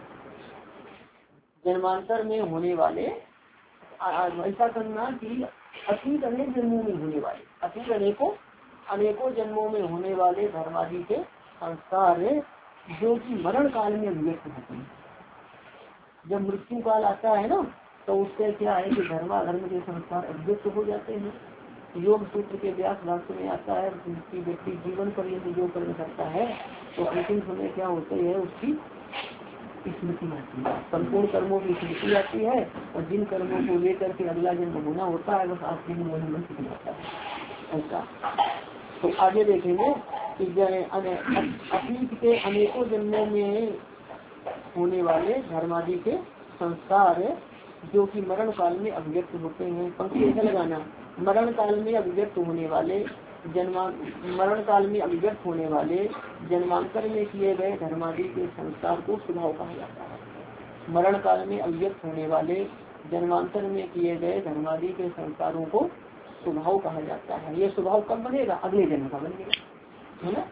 जन्मांतर में होने वाले, ऐसा करना कि अतीत अनेक जन्मों में होने वाले, अतीत अनेकों अनेकों जन्मों में होने वाले धर्मादि के संस्कार जो कि मरण काल में अभिव्यक्त होते हैं। जब मृत्यु काल आता है ना, तो उससे क्या है कि धर्माधर्म के संस्कार अभिव्यक्त हो जाते हैं। योग सूत्र के व्यास भाष्य में आता है कि व्यक्ति जीवन पर्यंत योग कर्म करता है तो अंतिम समय क्या होते है उसकी स्मृति आती है, संपूर्ण कर्मों की स्मृति आती है और जिन कर्मों को लेकर के अगला जन्म होना होता है बस आखिरी में वही मन सीख जाता है ऐसा। तो आगे देखेंगे कि अतीत के अनेकों जन्मों में होने वाले धर्मादि के संस्कार जो कि मरण काल में अभिव्यक्त होते हैं। पंक्ति ऐसा लगाना, मरण काल में अभिव्यक्त होने वाले जन्मा मरण काल में अभिव्यक्त होने वाले जन्मांतर में किए गए धर्मादि के संस्कार को स्वभाव कहा जाता है। मरण काल में अभिव्यक्त होने वाले जन्मांतर में किए गए धर्मादि के संस्कारों को स्वभाव कहा जाता है। ये स्वभाव कब बनेगा? अगले जन्म का बनेगा, है ना।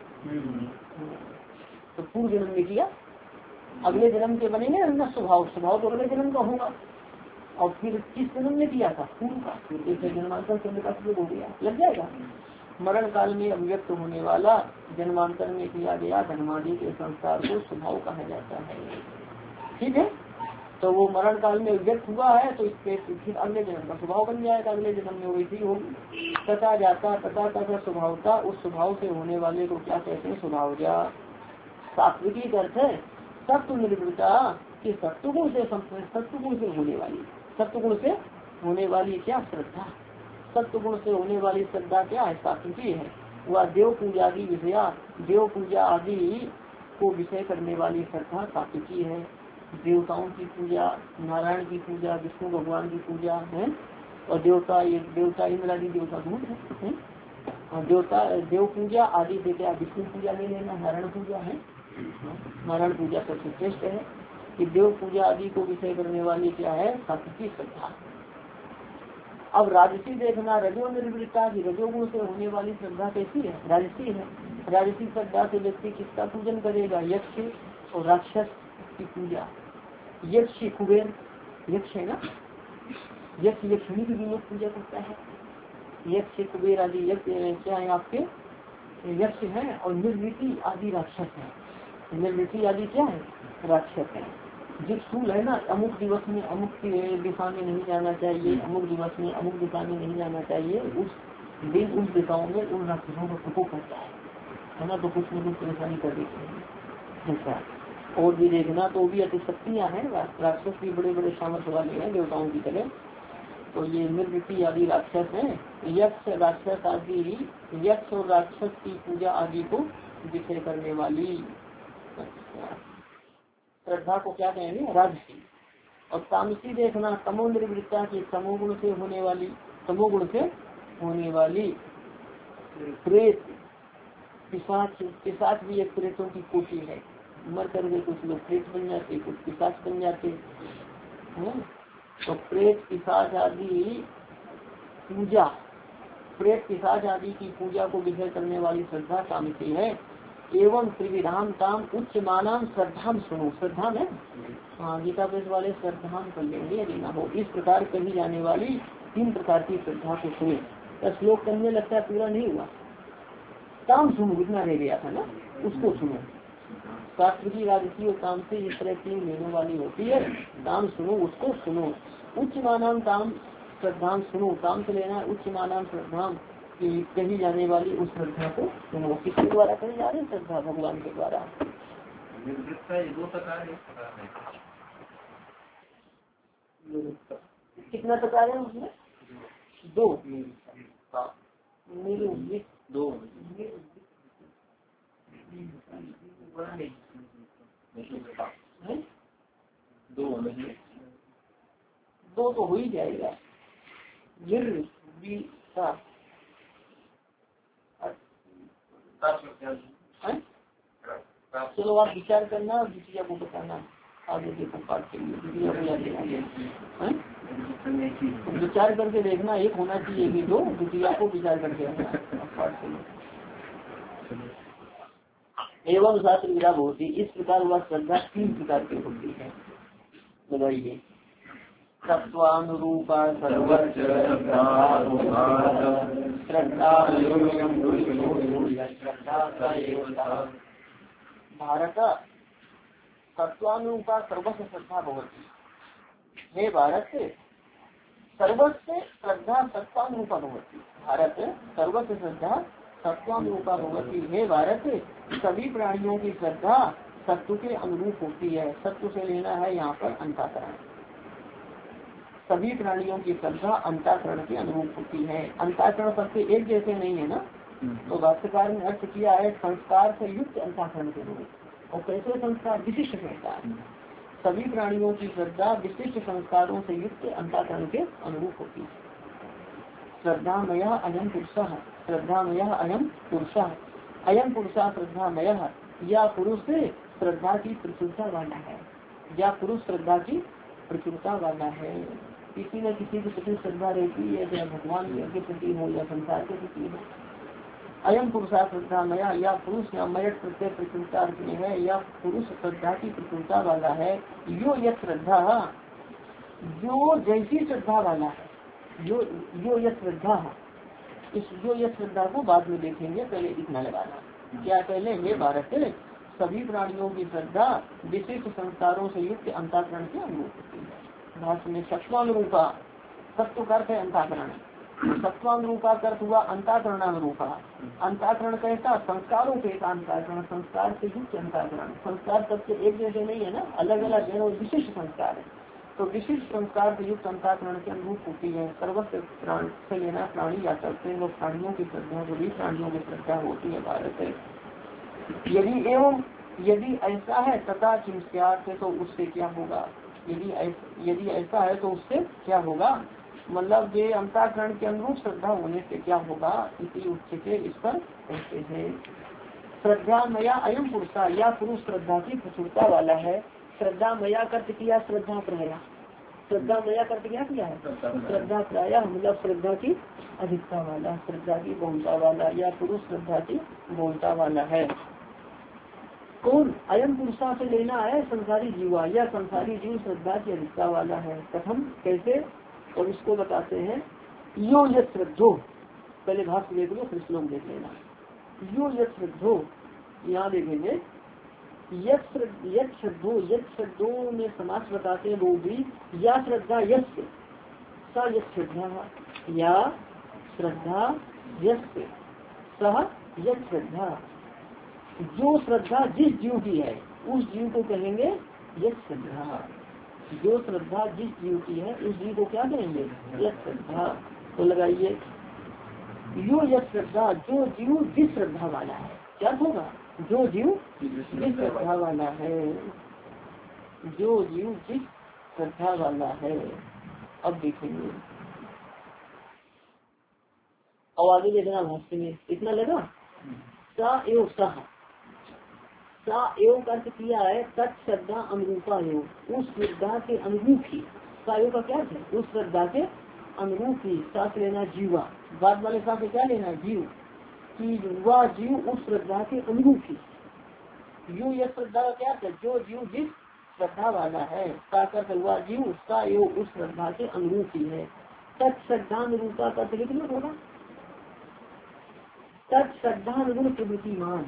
तो पूर्व जन्म में किया अगले जन्म के बनेंगे ना स्वभाव, स्वभाव तो अगले जन्म का होगा। और फिर किस जन्म में किया था? पूर्व का, जैसे जन्मांतर शब्द का प्रयोग हो गया, लग जाएगा। मरण काल में अभिव्यक्त होने वाला जन्मांतर में किया गया धर्मादि के संस्कार को स्वभाव कहा जाता है। ठीक है, तो वो मरण काल में अभिव्यक्त हुआ है तो इसके फिर अगले जन्म का स्वभाव बन जाएगा, अगले जन्म में वैसी होगी। तथा जाता तथा तथा स्वभावता, उस स्वभाव से होने वाले को क्या कहते हैं? स्वभावजा। सात्विकी अर्थ है सत्व निर्भरता की सत्वगुण से सत्वगुण से होने वाली सत्वगुण से होने वाली क्या? श्रद्धा। सत्वगुण से होने वाली श्रद्धा क्या है? सात्विकी है। वह देव पूजा आदि विषया देव पूजा आदि को विषय करने वाली श्रद्धा सात्विकी है। देवताओं की पूजा, नारायण की पूजा, विष्णु भगवान की पूजा है। और देवता ये देवता इंद्र आदि देवता दूर है। और देवता देव पूजा आदि से क्या? विष्णु पूजा ले लेना, नारायण पूजा है। नारायण पूजा सबसे श्रेष्ठ है कि देव पूजा आदि को विषय करने वाली क्या है? सात्विकी श्रद्धा। अब राजसी देखना, रजो निर्वृत्ता की रजोगुण से होने वाली श्रद्धा कैसी है? राजसी है। राजसी श्रद्धा से व्यक्ति किसका पूजन करेगा? यक्ष और राक्षस की पूजा। यक्ष कुबेर यक्ष है ना, यक्ष यक्षिणी की भी लोग पूजा करता है। यक्ष कुबेर आदि यक्ष क्या है आपके? यक्ष है। और निर्वृत्ति आदि राक्षस है। निर्वृत्ति आदि क्या है? राक्षस है। जिस सूल है ना, अमुक दिवस में अमुक दिशा में नहीं जाना चाहिए, अमुक दिवस में अमुक दिशा में नहीं जाना चाहिए, उस दिन उस दिशाओं में उन राक्षसों का प्रकोप करता है, है ना। तो कुछ न कुछ परेशानी कर देते हैं ऐसा। और भी देखना तो भी अतिशक्तियाँ हैं, राक्षस भी बड़े बड़े सामर्थ्य वाले हैं देवताओं की तरह। तो ये निर्वृत्ति आदि राक्षस हैं। यक्ष राक्षस आदि यक्ष और राक्षस की पूजा आदि को विषय करने वाली श्रद्धा को क्या कहेंगे? राजसी। और तामसी देखना, तमो निर्वृत्ता की तमोगुण से होने वाली तमोगुण से होने वाली प्रेत पिशाच। पिशाच भी एक प्रेतों की कोटि है। मर करके कुछ लोग प्रेत बन जाते, कुछ पिशाच बन जाते हैं। तो प्रेत पिशाच आदि पूजा प्रेत पिशाच आदि की पूजा को विषय करने वाली श्रद्धा तामसी है। एवं त्रिविधाम ताम उच्च मानाम श्रद्धाम सुनो। श्रद्धा में हाँ गीता प्रेस वाले श्रद्धाम कर लेंगे यदि ना हो। इस प्रकार कही जाने वाली तीन प्रकार की श्रद्धा को सुने। तो श्लोक करने लगता है, पूरा नहीं हुआ। ताम सुनो इतना रह गया था ना, उसको सुनो। सात्विकी राजसी और तामसी इस तरह तीन लेने वाली होती है। ताम सुनो, उसको सुनो। उच्च मानाम ताम श्रद्धाम सुनो। ताम से लेना उच्च मानाम श्रद्धाम कि कही जाने वाली उस श्रद्धा को सुनो। किसके द्वारा कही जा रही श्रद्धा? भगवान के द्वारा। कितना प्रकार है उसमें? दो। दो दो तो हो ही जाएगा। चलो आप विचार करना और द्वितीय को बताना आगे देखो पाठ के लिए। द्वितीय को याद दिलाना, विचार करके देखना। एक होना चाहिए कि दो, द्वितीय को विचार करके आना पाठ के लिए। एवं शास्त्र विधा होती, इस प्रकार वह श्रद्धा तीन प्रकार की होती है। बताइए। तत्वानुरूपा भारत तत्वानुरूपा सर्वस्व श्रद्धा भवती। हे भारत सर्वस्व श्रद्धा तत्वानुरूपा भवती। भारत सर्वस्व श्रद्धा सत्वानुरूपा भगवती। हे भारत, सभी प्राणियों की श्रद्धा सत्व के अनुरूप होती है। सत्व से लेना है यहाँ पर अंतःकरण। सभी प्राणियों की श्रद्धा अंतःकरण के अनुरूप होती है। अंतःकरण सबसे एक जैसे नहीं है ना, तो भाष्यकार ने अर्थ किया है संस्कार से युक्त अंतःकरण के अनुरूप। और कैसे संस्कार? विशिष्ट संस्कार। सभी प्राणियों की श्रद्धा विशिष्ट संस्कारों से युक्त अंतःकरण के अनुरूप होती है। श्रद्धामय अयम पुरुषः, श्रद्धामय अयम पुरुषः, अयम पुरुषः श्रद्धामय। या पुरुष श्रद्धा की प्रचुरता वाला है, या पुरुष श्रद्धा की प्रचुरता वाला है। किसी न किसी के प्रति श्रद्धा रहती है, चाहे भगवान के प्रति हो या संसार के प्रति हो। अयम पुरुषा श्रद्धामय, या पुरुष या मयट प्रत्यय प्रचुरता में है, या पुरुष श्रद्धा की प्रचुरता वाला है। यो यह श्रद्धा, जो जैसी श्रद्धा वाला है, यो यो यह श्रद्धा। इस जो यह श्रद्धा को बाद में देखेंगे, पहले इतना लगाना। क्या पहले? ये भारत सभी प्राणियों की श्रद्धा विशिष्ट संस्कारों से युक्त अंतःकरण के अनुरूप होती है। भाष्य में सत्वानुरूपा, सत्व का अर्थ है अंतःकरण, सत्वानुरूपा का अर्थ हुआ अंतःकरणानुरूपा। अंतःकरण कैसा? संस्कारों के एक अंतःकरण, संस्कार से युक्त अंतःकरण। संस्कार सबसे एक जैसे नहीं है ना, अलग अलग है और विशिष्ट संस्कार है। तो विशिष्ट संस्कार से युक्त अंतःकरण के अनुरूप होती है। सर्वस्व प्राण से लेना प्राणी या करते हैं, प्राणियों की श्रद्धा सभी प्राणियों की श्रद्धा होती है भारत है। यदि एवं यदि ऐसा है तथा किंस्यात्, तो उससे क्या होगा? यदि यदि ऐसा है तो उससे क्या होगा? मतलब ये अंतःकरण के अनुरूप श्रद्धा होने से क्या होगा? इसी उच्चते इस पर कहते हैं। श्रद्धा मया अयम पुरुषा, या पुरुष श्रद्धा की प्रचुरता वाला है। श्रद्धा मया कर्त किया श्रद्धा प्राया, श्रद्धा मया कर्त क्या किया है? श्रद्धा प्राया मतलब श्रद्धा की अधिकता वाला, श्रद्धा की बहुलता वाला, या पुरुष श्रद्धा की बहुलता वाला है। कौन? अयम पुरुषा से लेना है संसारी जीवा, या संसारी जीव श्रद्धा की अधिकता वाला है। कथम, कैसे? और इसको बताते हैं। यो यत् श्रद्धो, पहले भाष्य देख लो फिर श्लोक देख लेना। यो यत् श्रद्धो, यहाँ देखेंगे यत् श्रद्धो, यत् श्रद्धो में समास बताते हैं वो भी। या श्रद्धा यस्य, सा यत् श्रद्धा, या श्रद्धा यस्य, सह यत् श्रद्धा। जो श्रद्धा जिस जीव की है उस जीव को कहेंगे यत् श्रद्धा। जो श्रद्धा जिस जीव की है उस जीव को क्या कहेंगे? यत् श्रद्धा। तो लगाइए यो यत् श्रद्धा, जो जीव जिस श्रद्धा वाला है। क्या होगा? जो जीव जिस श्रद्धा वाला है, जो जीव जिस श्रद्धा वाला है। अब देखेंगे और आगे देखना भाष्य में इतना लगा। सा एव सह, सा एव का अर्थ किया है तत्श्रद्धा अनुरूपा एव, उस श्रद्धा के अनुरूप ही। सा एव का क्या है? उस श्रद्धा के अनुरूप ही। साथ लेना जीवा, बाद वाले साथ से क्या लेना? जीव की। वह जीव उस श्रद्धा के अनुरूप ही। यू यह श्रद्धा का क्या है? जो जीव जिस श्रद्धा वाला है, साकर हुआ जीव उसका एव उस श्रद्धा के अनुरूप ही है। तत्श्रद्धा अनुरूपा का लिख लो होगा। तत्श्रद्धानुगुण प्रवृत्तिमान,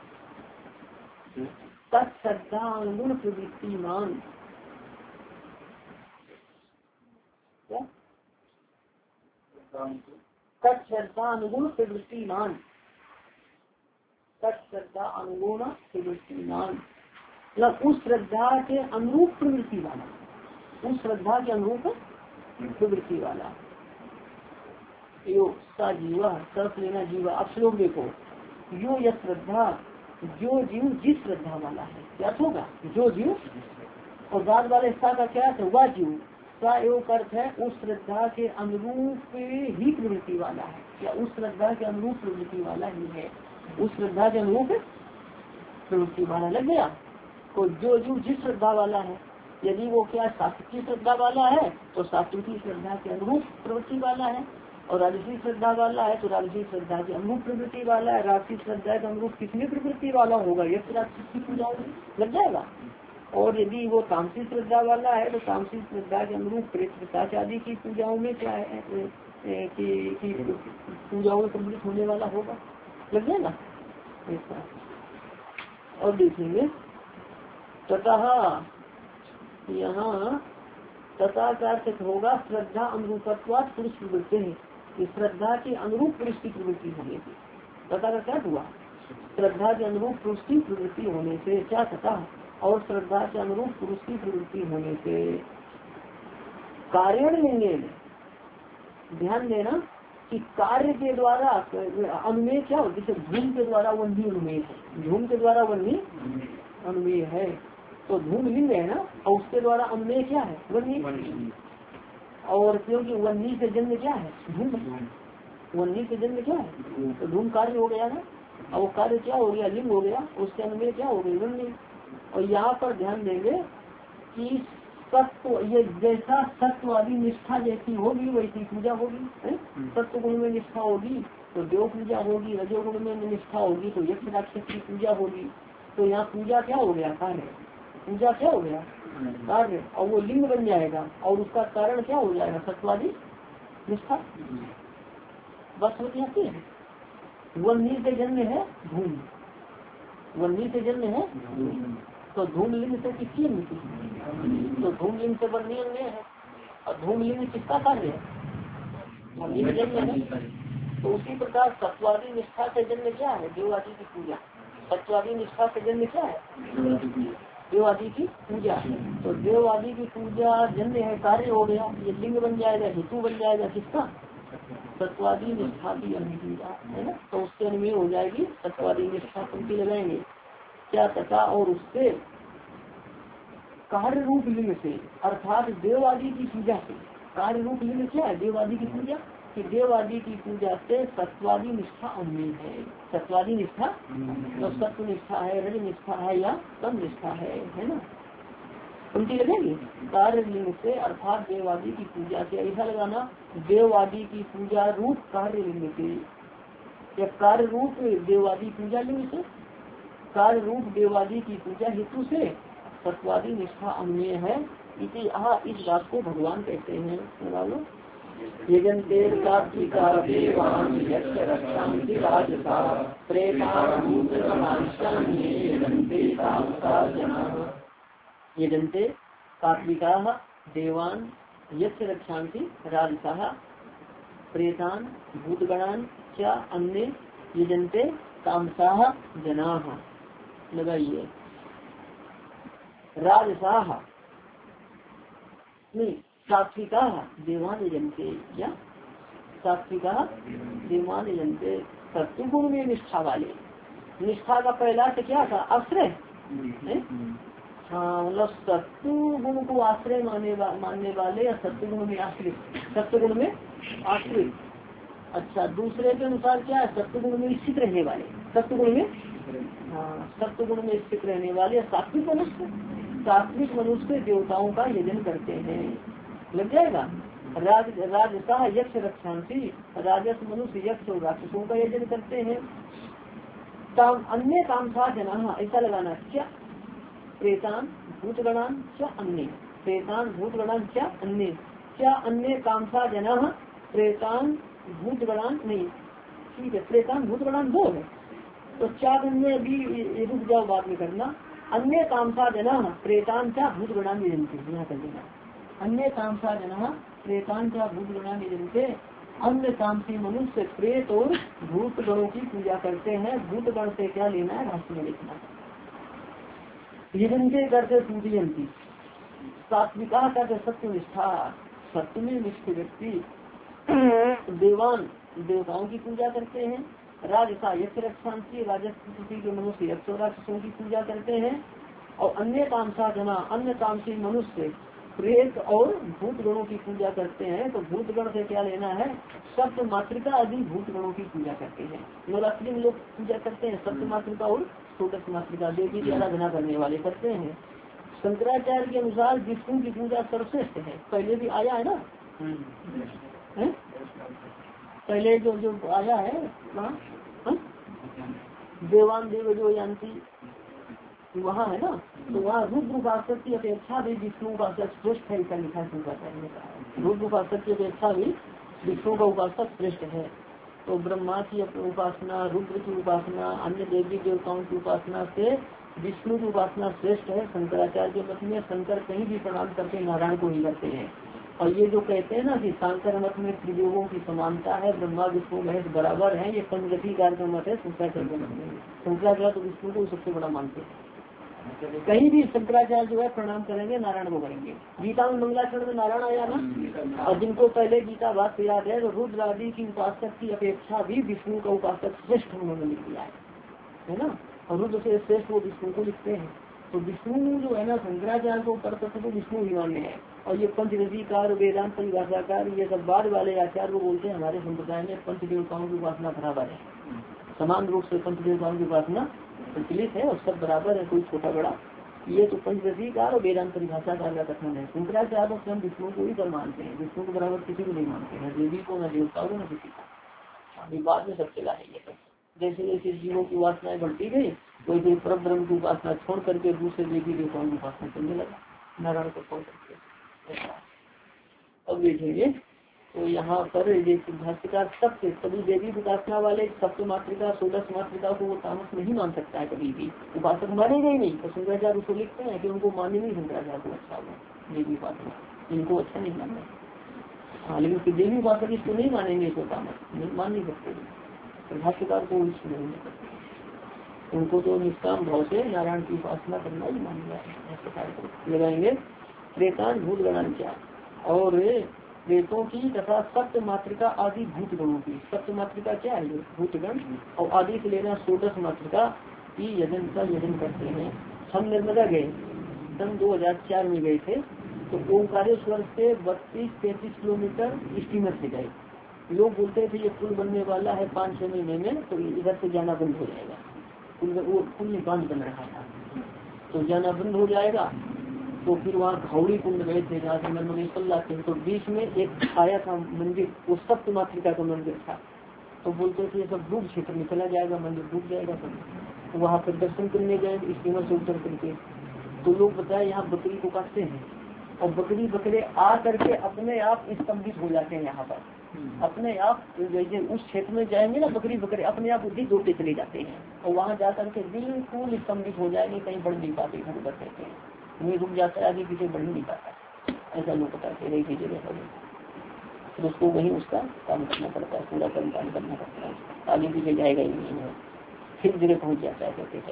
तत्श्रद्धानुगुण प्रवृत्तिमान, क्या? तत्श्रद्धानुगुण प्रवृत्तिमान, तत्श्रद्धा अनुगुण प्रवृत्तिमान मतलब उस श्रद्धा के अनुरूप प्रवृत्ति वाला, उस श्रद्धा के अनुरूप प्रवृत्ति वाला। यो सा जीवा, सर्फ लेना जीवा। अब श्लोक देखो। यो यह श्रद्धा, जो जीव जिस श्रद्धा वाला है। क्या होगा? जो जीव। और बाद वाले सा का क्या है? वह जीव। सा एवं अर्थ है उस श्रद्धा के अनुरूप ही प्रवृत्ति वाला है, या उस श्रद्धा के अनुरूप प्रवृत्ति वाला ही है। उस श्रद्धा के अनुरूप प्रवृत्ति वाला लग गया। तो जो जीव जिस श्रद्धा वाला है, यदि वो क्या सात्विक की श्रद्धा वाला है तो सात्विक की श्रद्धा के अनुरूप प्रवृत्ति वाला है, और राजसी श्रद्धा वाला है तो राजसी श्रद्धा के अनुरूप प्रवृत्ति वाला है। राजसी श्रद्धा के अनुरूप कितनी प्रवृत्ति वाला होगा? ये राजसी की पूजा लग जाएगा। और यदि वो तामसी श्रद्धा वाला है तो तामसी श्रद्धा के अनुरूप प्रेत पिशाच आदि की पूजाओं में क्या है कि, कि पूजाओं में सम्मिलित होने वाला होगा, लग जाएगा ऐसा। और देखेंगे तथा, यहाँ तथा का अर्थ होगा श्रद्धा अनुरूपत्वात् पुरुष प्रवृत्ति है, कि श्रद्धा के अनुरूप पुरुष की प्रवृत्ति होने से, तथा का क्या हुआ, श्रद्धा के अनुरूप पुरुष की प्रवृत्ति होने से क्या तथा, और श्रद्धा के अनुरूप पुरुष की प्रवृत्ति होने से कारण लेंगे। ध्यान देना कि कार्य के द्वारा अनुमेय क्या हो, जैसे धूम के द्वारा वन्नी अनुमेय है, धूम के द्वारा वन्नी अनुमेय है, तो धूम लिंग है ना, और उसके द्वारा अनुमेय क्या है, वन्नी। और क्योंकि वन्नी से जन्म क्या है, धूम, वन्नी से जन्म क्या है, तो धूम कार्य हो गया ना, और वो कार्य क्या हो गया, लिंग हो गया, उसके अनुमेय क्या हो गई, वन्नी। और यहाँ पर ध्यान देंगे कि सत्व, ये जैसा सत्ववादी निष्ठा जैसी होगी वैसी पूजा होगी। सत्व गुण में निष्ठा होगी तो देव पूजा होगी, रजोगुण में निष्ठा होगी तो यक्ष राक्षस की पूजा होगी। तो यहाँ पूजा क्या हो गया, कार्य, पूजा क्या हो गया, कार्य, और वो लिंग बन जाएगा, और उसका कारण क्या हो जाएगा, सत्वादी निष्ठा। बस हो जाती है। वन्नी से जन्म है धूम, वन्नी से जन्म है, तो धूम लिंग से किसकी मिलती, तो धूम लिंग से वन्नी अन्य है, और धूम लिंग किसका कार्य है, वन्नी से जन्म है। तो उसी प्रकार सत्वादी निष्ठा से जन्म क्या है, देवादि की पूजा। सत्वादी निष्ठा से जन्म क्या है, देवादि की पूजा। तो देवादि की पूजा जन्म है, कार्य हो गया, ये लिंग बन जाएगा, हेतु बन जाएगा किसका, सत्वादी निष्ठा की अनुपूजा है ना, तो उसके अनुमेय हो जाएगी सत्वादी निष्ठा, पंक्ति लगाएंगे क्या तथा, और उससे कार्य रूप लिंग से, अर्थात देवादि की पूजा से, कार्य रूप लिंग क्या है, देवादि की पूजा, कि देवादि की पूजा से सत्वादी निष्ठा अनुमेय है। सत्वादी निष्ठा तो सत्व निष्ठा है, रज निष्ठा है या तम निष्ठा है, है ना, पंक्ति लगेगी। कार्य लिंग से अर्थात देवादि की पूजा से, ऐसा लगाना, देवादि की पूजा रूप कार्य लिंग से, या कार्य रूप देवादि पूजा लिंग से, कार्य रूप देवादि की पूजा हेतु से सत्वादी निष्ठा अनुमेय है। इसी आ इस बात को भगवान कहते हैं, बोलो यजन्ते सात्विका देवान् यक्ष रक्षन्ति राजसा प्रेतान् भूतगणांश्चान्ये यजन्ते तामसा जनाः। यजन्ते सात्विकाः देवान् यक्ष रक्षन्ति राजसाः प्रेतान् भूतगणान् च अन्ये यजन्ते तामसाः जनाः। लगाइए राजसाः नहीं, सात्विका देवान यजन्ते, या सात्विका देवान यजन्ते, सत्व गुण में निष्ठा वाले। निष्ठा का पहला से क्या था, आश्रय, हाँ मतलब सत्व गुण को आश्रय माने वा, मानने वाले, या सत्व गुण में आश्रित, सत्व गुण में आश्रित। अच्छा, दूसरे के अनुसार क्या है, सत्व गुण में स्थित रहने वाले, सत्व गुण में, हाँ सत्व गुण में स्थित रहने वाले सात्विक मनुष्य, सात्विक मनुष्य देवताओं का यजन करते हैं। लग जाएगा। राज राजसा यक्ष रक्षांसी, राजस मनुष्य यक्ष और राक्षसों का यजन करते हैं। काम अन्य काम था जना, ऐसा लगाना, क्या प्रेतान भूतगणान क्या अन्य, प्रेतान भूतगणान क्या अन्य, क्या अन्य काम था जना, प्रेतान भूतगणान नहीं, ठीक है, प्रेतान भूतगणान दो है, तो चार अन्य भी रुक जाओ, बाद में करना। अन्य कामसा जना प्रेतान क्या भूतगणान यजन्ते, यहाँ कर देना, अन्य कामसा जना प्रेतान क्या भूतगणान यजन्ते। अन्य काम से मनुष्य प्रेत और भूत गणों की पूजा करते हैं। भूत गण से क्या लेना है, राष्ट्र में लिखना। यजन्ते करते पूजयंती, सात्विका करते सत्यनिष्ठा, सत्य में निष्ठ व्यक्ति। देवान देवताओं की पूजा करते हैं। राजसा यक्ष रक्षांसी, राजस्व के मनुष्य यक्ष राक्षसों की पूजा करते हैं। और अन्य कामसा जना, अन्य कामसी मनुष्य प्रेत और भूत गणों की पूजा करते हैं। तो भूत गण से क्या लेना है, सप्त मातृका आदि भूत गणों की पूजा करते हैं। नवरात्रि में लोग पूजा करते हैं सप्त मातृका और षोडश मातृका, देवी की आराधना करने वाले करते हैं। शंकराचार्य के अनुसार विष्णु की पूजा सर्वश्रेष्ठ है। पहले भी आया है ना, है? पहले जो जो आया है वहाँ देवान देव जो जानती वहाँ है ना, तो वहाँ रुद्र उपासक की अपेक्षा भी विष्णु उपासक श्रेष्ठ है, ऐसा लिखा शंकराचार्य ने कहा। रुद्र उपासक की अपेक्षा भी विष्णु का उपासक श्रेष्ठ है। तो ब्रह्मा की उपासना, रुद्र की उपासना, अन्य देवी देवताओं की उपासना से विष्णु की उपासना श्रेष्ठ है। शंकराचार्य के मत में शंकर कहीं भी प्रणाम करते नारायण को ही करते हैं। और ये जो कहते हैं ना कि सांकर मत में त्रियोगों की समानता है, ब्रह्मा विष्णु महेश बराबर है, ये पंचदशीकार का मत है शंकराचार्य मत में। शंकराचार्य तो विष्णु को सबसे बड़ा मानते हैं। कहीं भी शंकराचार्य जो है प्रणाम करेंगे नारायण को करेंगे। गीता में मंगलाचरण में नारायण आया ना, और जिनको पहले गीता बात याद है तो रुद्र आदि की उपासक की अपेक्षा भी विष्णु का उपासक श्रेष्ठ उन्होंने लिख दिया है, है ना। और रुद्र से श्रेष्ठ वो विष्णु को लिखते हैं। तो विष्णु जो है ना शंकराचार्य को पर तत्व तो विष्णु ही मान्य है। और ये पंचदशीकार वेदांत परिभाषाकार ये सब बाद वाले आचार्य को बोलते हैं हमारे संप्रदाय में पंच देवताओं की उपासना बराबर है, समान रूप से पंच देवताओं की उपासना प्रचलित है और सब बराबर है, कोई छोटा बड़ा। ये तो पंचदशीकार और वेदांत परिभाषाकार का कथन है। शंकराचार्य तो स्वयं विष्णु को ही पर मानते हैं, विष्णु को बराबर किसी को नहीं मानते हैं, देवी को न देवताओं को न किसी को। अभी बाद में सब चला है ये सब। जैसे जैसे जीवों की उपासनाएं बढ़ती गई वैसे परम ब्रह्म की उपासना छोड़ करके दूसरे देवी देवताओं की उपासना करने लगा, नारायण को छोड़ करके। अब देखेंगे तो यहाँ पर भाष्यकार सत्य कभी देवी उपासना वाले सप्त मातृका सोलह मातृका को वो तामस नहीं मान सकता है, कभी भी उपासक मानेगा ही नहीं। तो शंकराचार्य उसको लिखते हैं कि उनको माने नहीं, शंकराचार्य को अच्छा हो देवी उपासना, इनको अच्छा नहीं मानना। हाँ, लेकिन देवी उपासक इसको नहीं मानेंगे, इसको तामस नहीं मान नहीं सकते। भाष्यकार को इसको नहीं सकते, उनको तो निष्काम भाव से नारायण की उपासना करना ही मान लिया। लगाएंगे प्रेतान भूत गणांचा और प्रेतों की तथा सप्त मातृका आदि भूत गणों की। सप्त मातृका क्या है? भूतगण। और आदि से लेना षोडश मातृका की यजन का यजन करते हैं। हम नर्मदा गए सन दो हजार चार में गए थे, तो ओंकारेश्वर से बत्तीस तैतीस किलोमीटर स्टीमर से गए। लोग बोलते थे ये पुल बनने वाला है पाँच छह महीने में, तो इधर से जाना बंद हो जाएगा। पुल वो पुल बांध बन रहा था तो जाना बंद हो जाएगा। तो फिर वहाँ घावड़ी कुंड गए थे जहाँ से नर्मदेश्वर लाते हैं, तो बीच में एक छाया था मंदिर, वो सप्त मातृका का मंदिर था। तो बोलते थे सब डूब क्षेत्र में चला जाएगा, मंदिर डूब जाएगा सब। तो वहाँ पर दर्शन करने गए स्टीमर से उतर करके, तो लोग बताए यहाँ बकरी को काटते हैं और बकरी बकरे आ करके अपने आप स्तंभित हो जाते हैं। यहाँ पर अपने आप जैसे उस क्षेत्र में जाएंगे ना बकरी बकरे अपने आप बुद्धि दौड़ते चले जाते हैं और वहाँ जाकर के बिल्कुल स्तंभित हो जाएंगे, कहीं बढ़ नहीं पाते, घर उधर रहते हैं, नहीं रुक जाता है, आगे पीछे बढ़ नहीं पाता। ऐसा लोग बताते हैं एक ही जगह पर, फिर उसको वहीं उसका काम करना पड़ता है, पूरा कर्म काम करना पड़ता है, आगे पीछे जाएगा ही नहीं है, फिर जगह पहुँच जाता है कहते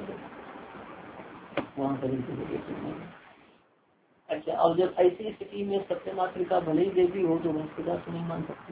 चले वहाँ पर। अच्छा, और जब ऐसी स्थिति में सत्य मातृका भले ही देवी हो तो भाष्यकार तो नहीं मान सकती।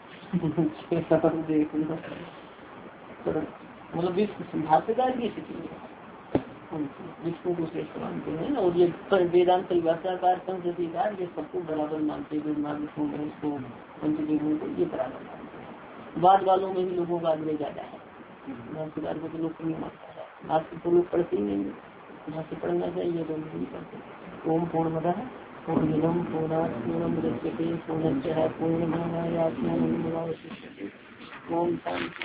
मतलब भाष्यकार की स्थिति में विष्णु को श्रेष्ठ मानते हैं और ये वेदांत परिभाषाकार पंचदशीकार ये सबको बराबर मानते हैं, ब्रह्मा विष्णु महेश को पंचदेवों को ये बराबर मानते हैं। बाद वालों में ही लोगों का आग्रह ज्यादा है, भाष्यकार को तो लोग नहीं मानता है, भाष्य तो लोग पढ़ते ही नहीं, भाष्य पढ़ना चाहिए तो नहीं पढ़ते। ओम पूर्णमदः पूर्णमिदं पूर्णात् पूर्णमुदच्यते पूर्णस्य पूर्णमादाय पूर्णमेवावशिष्यते। ओम शांति।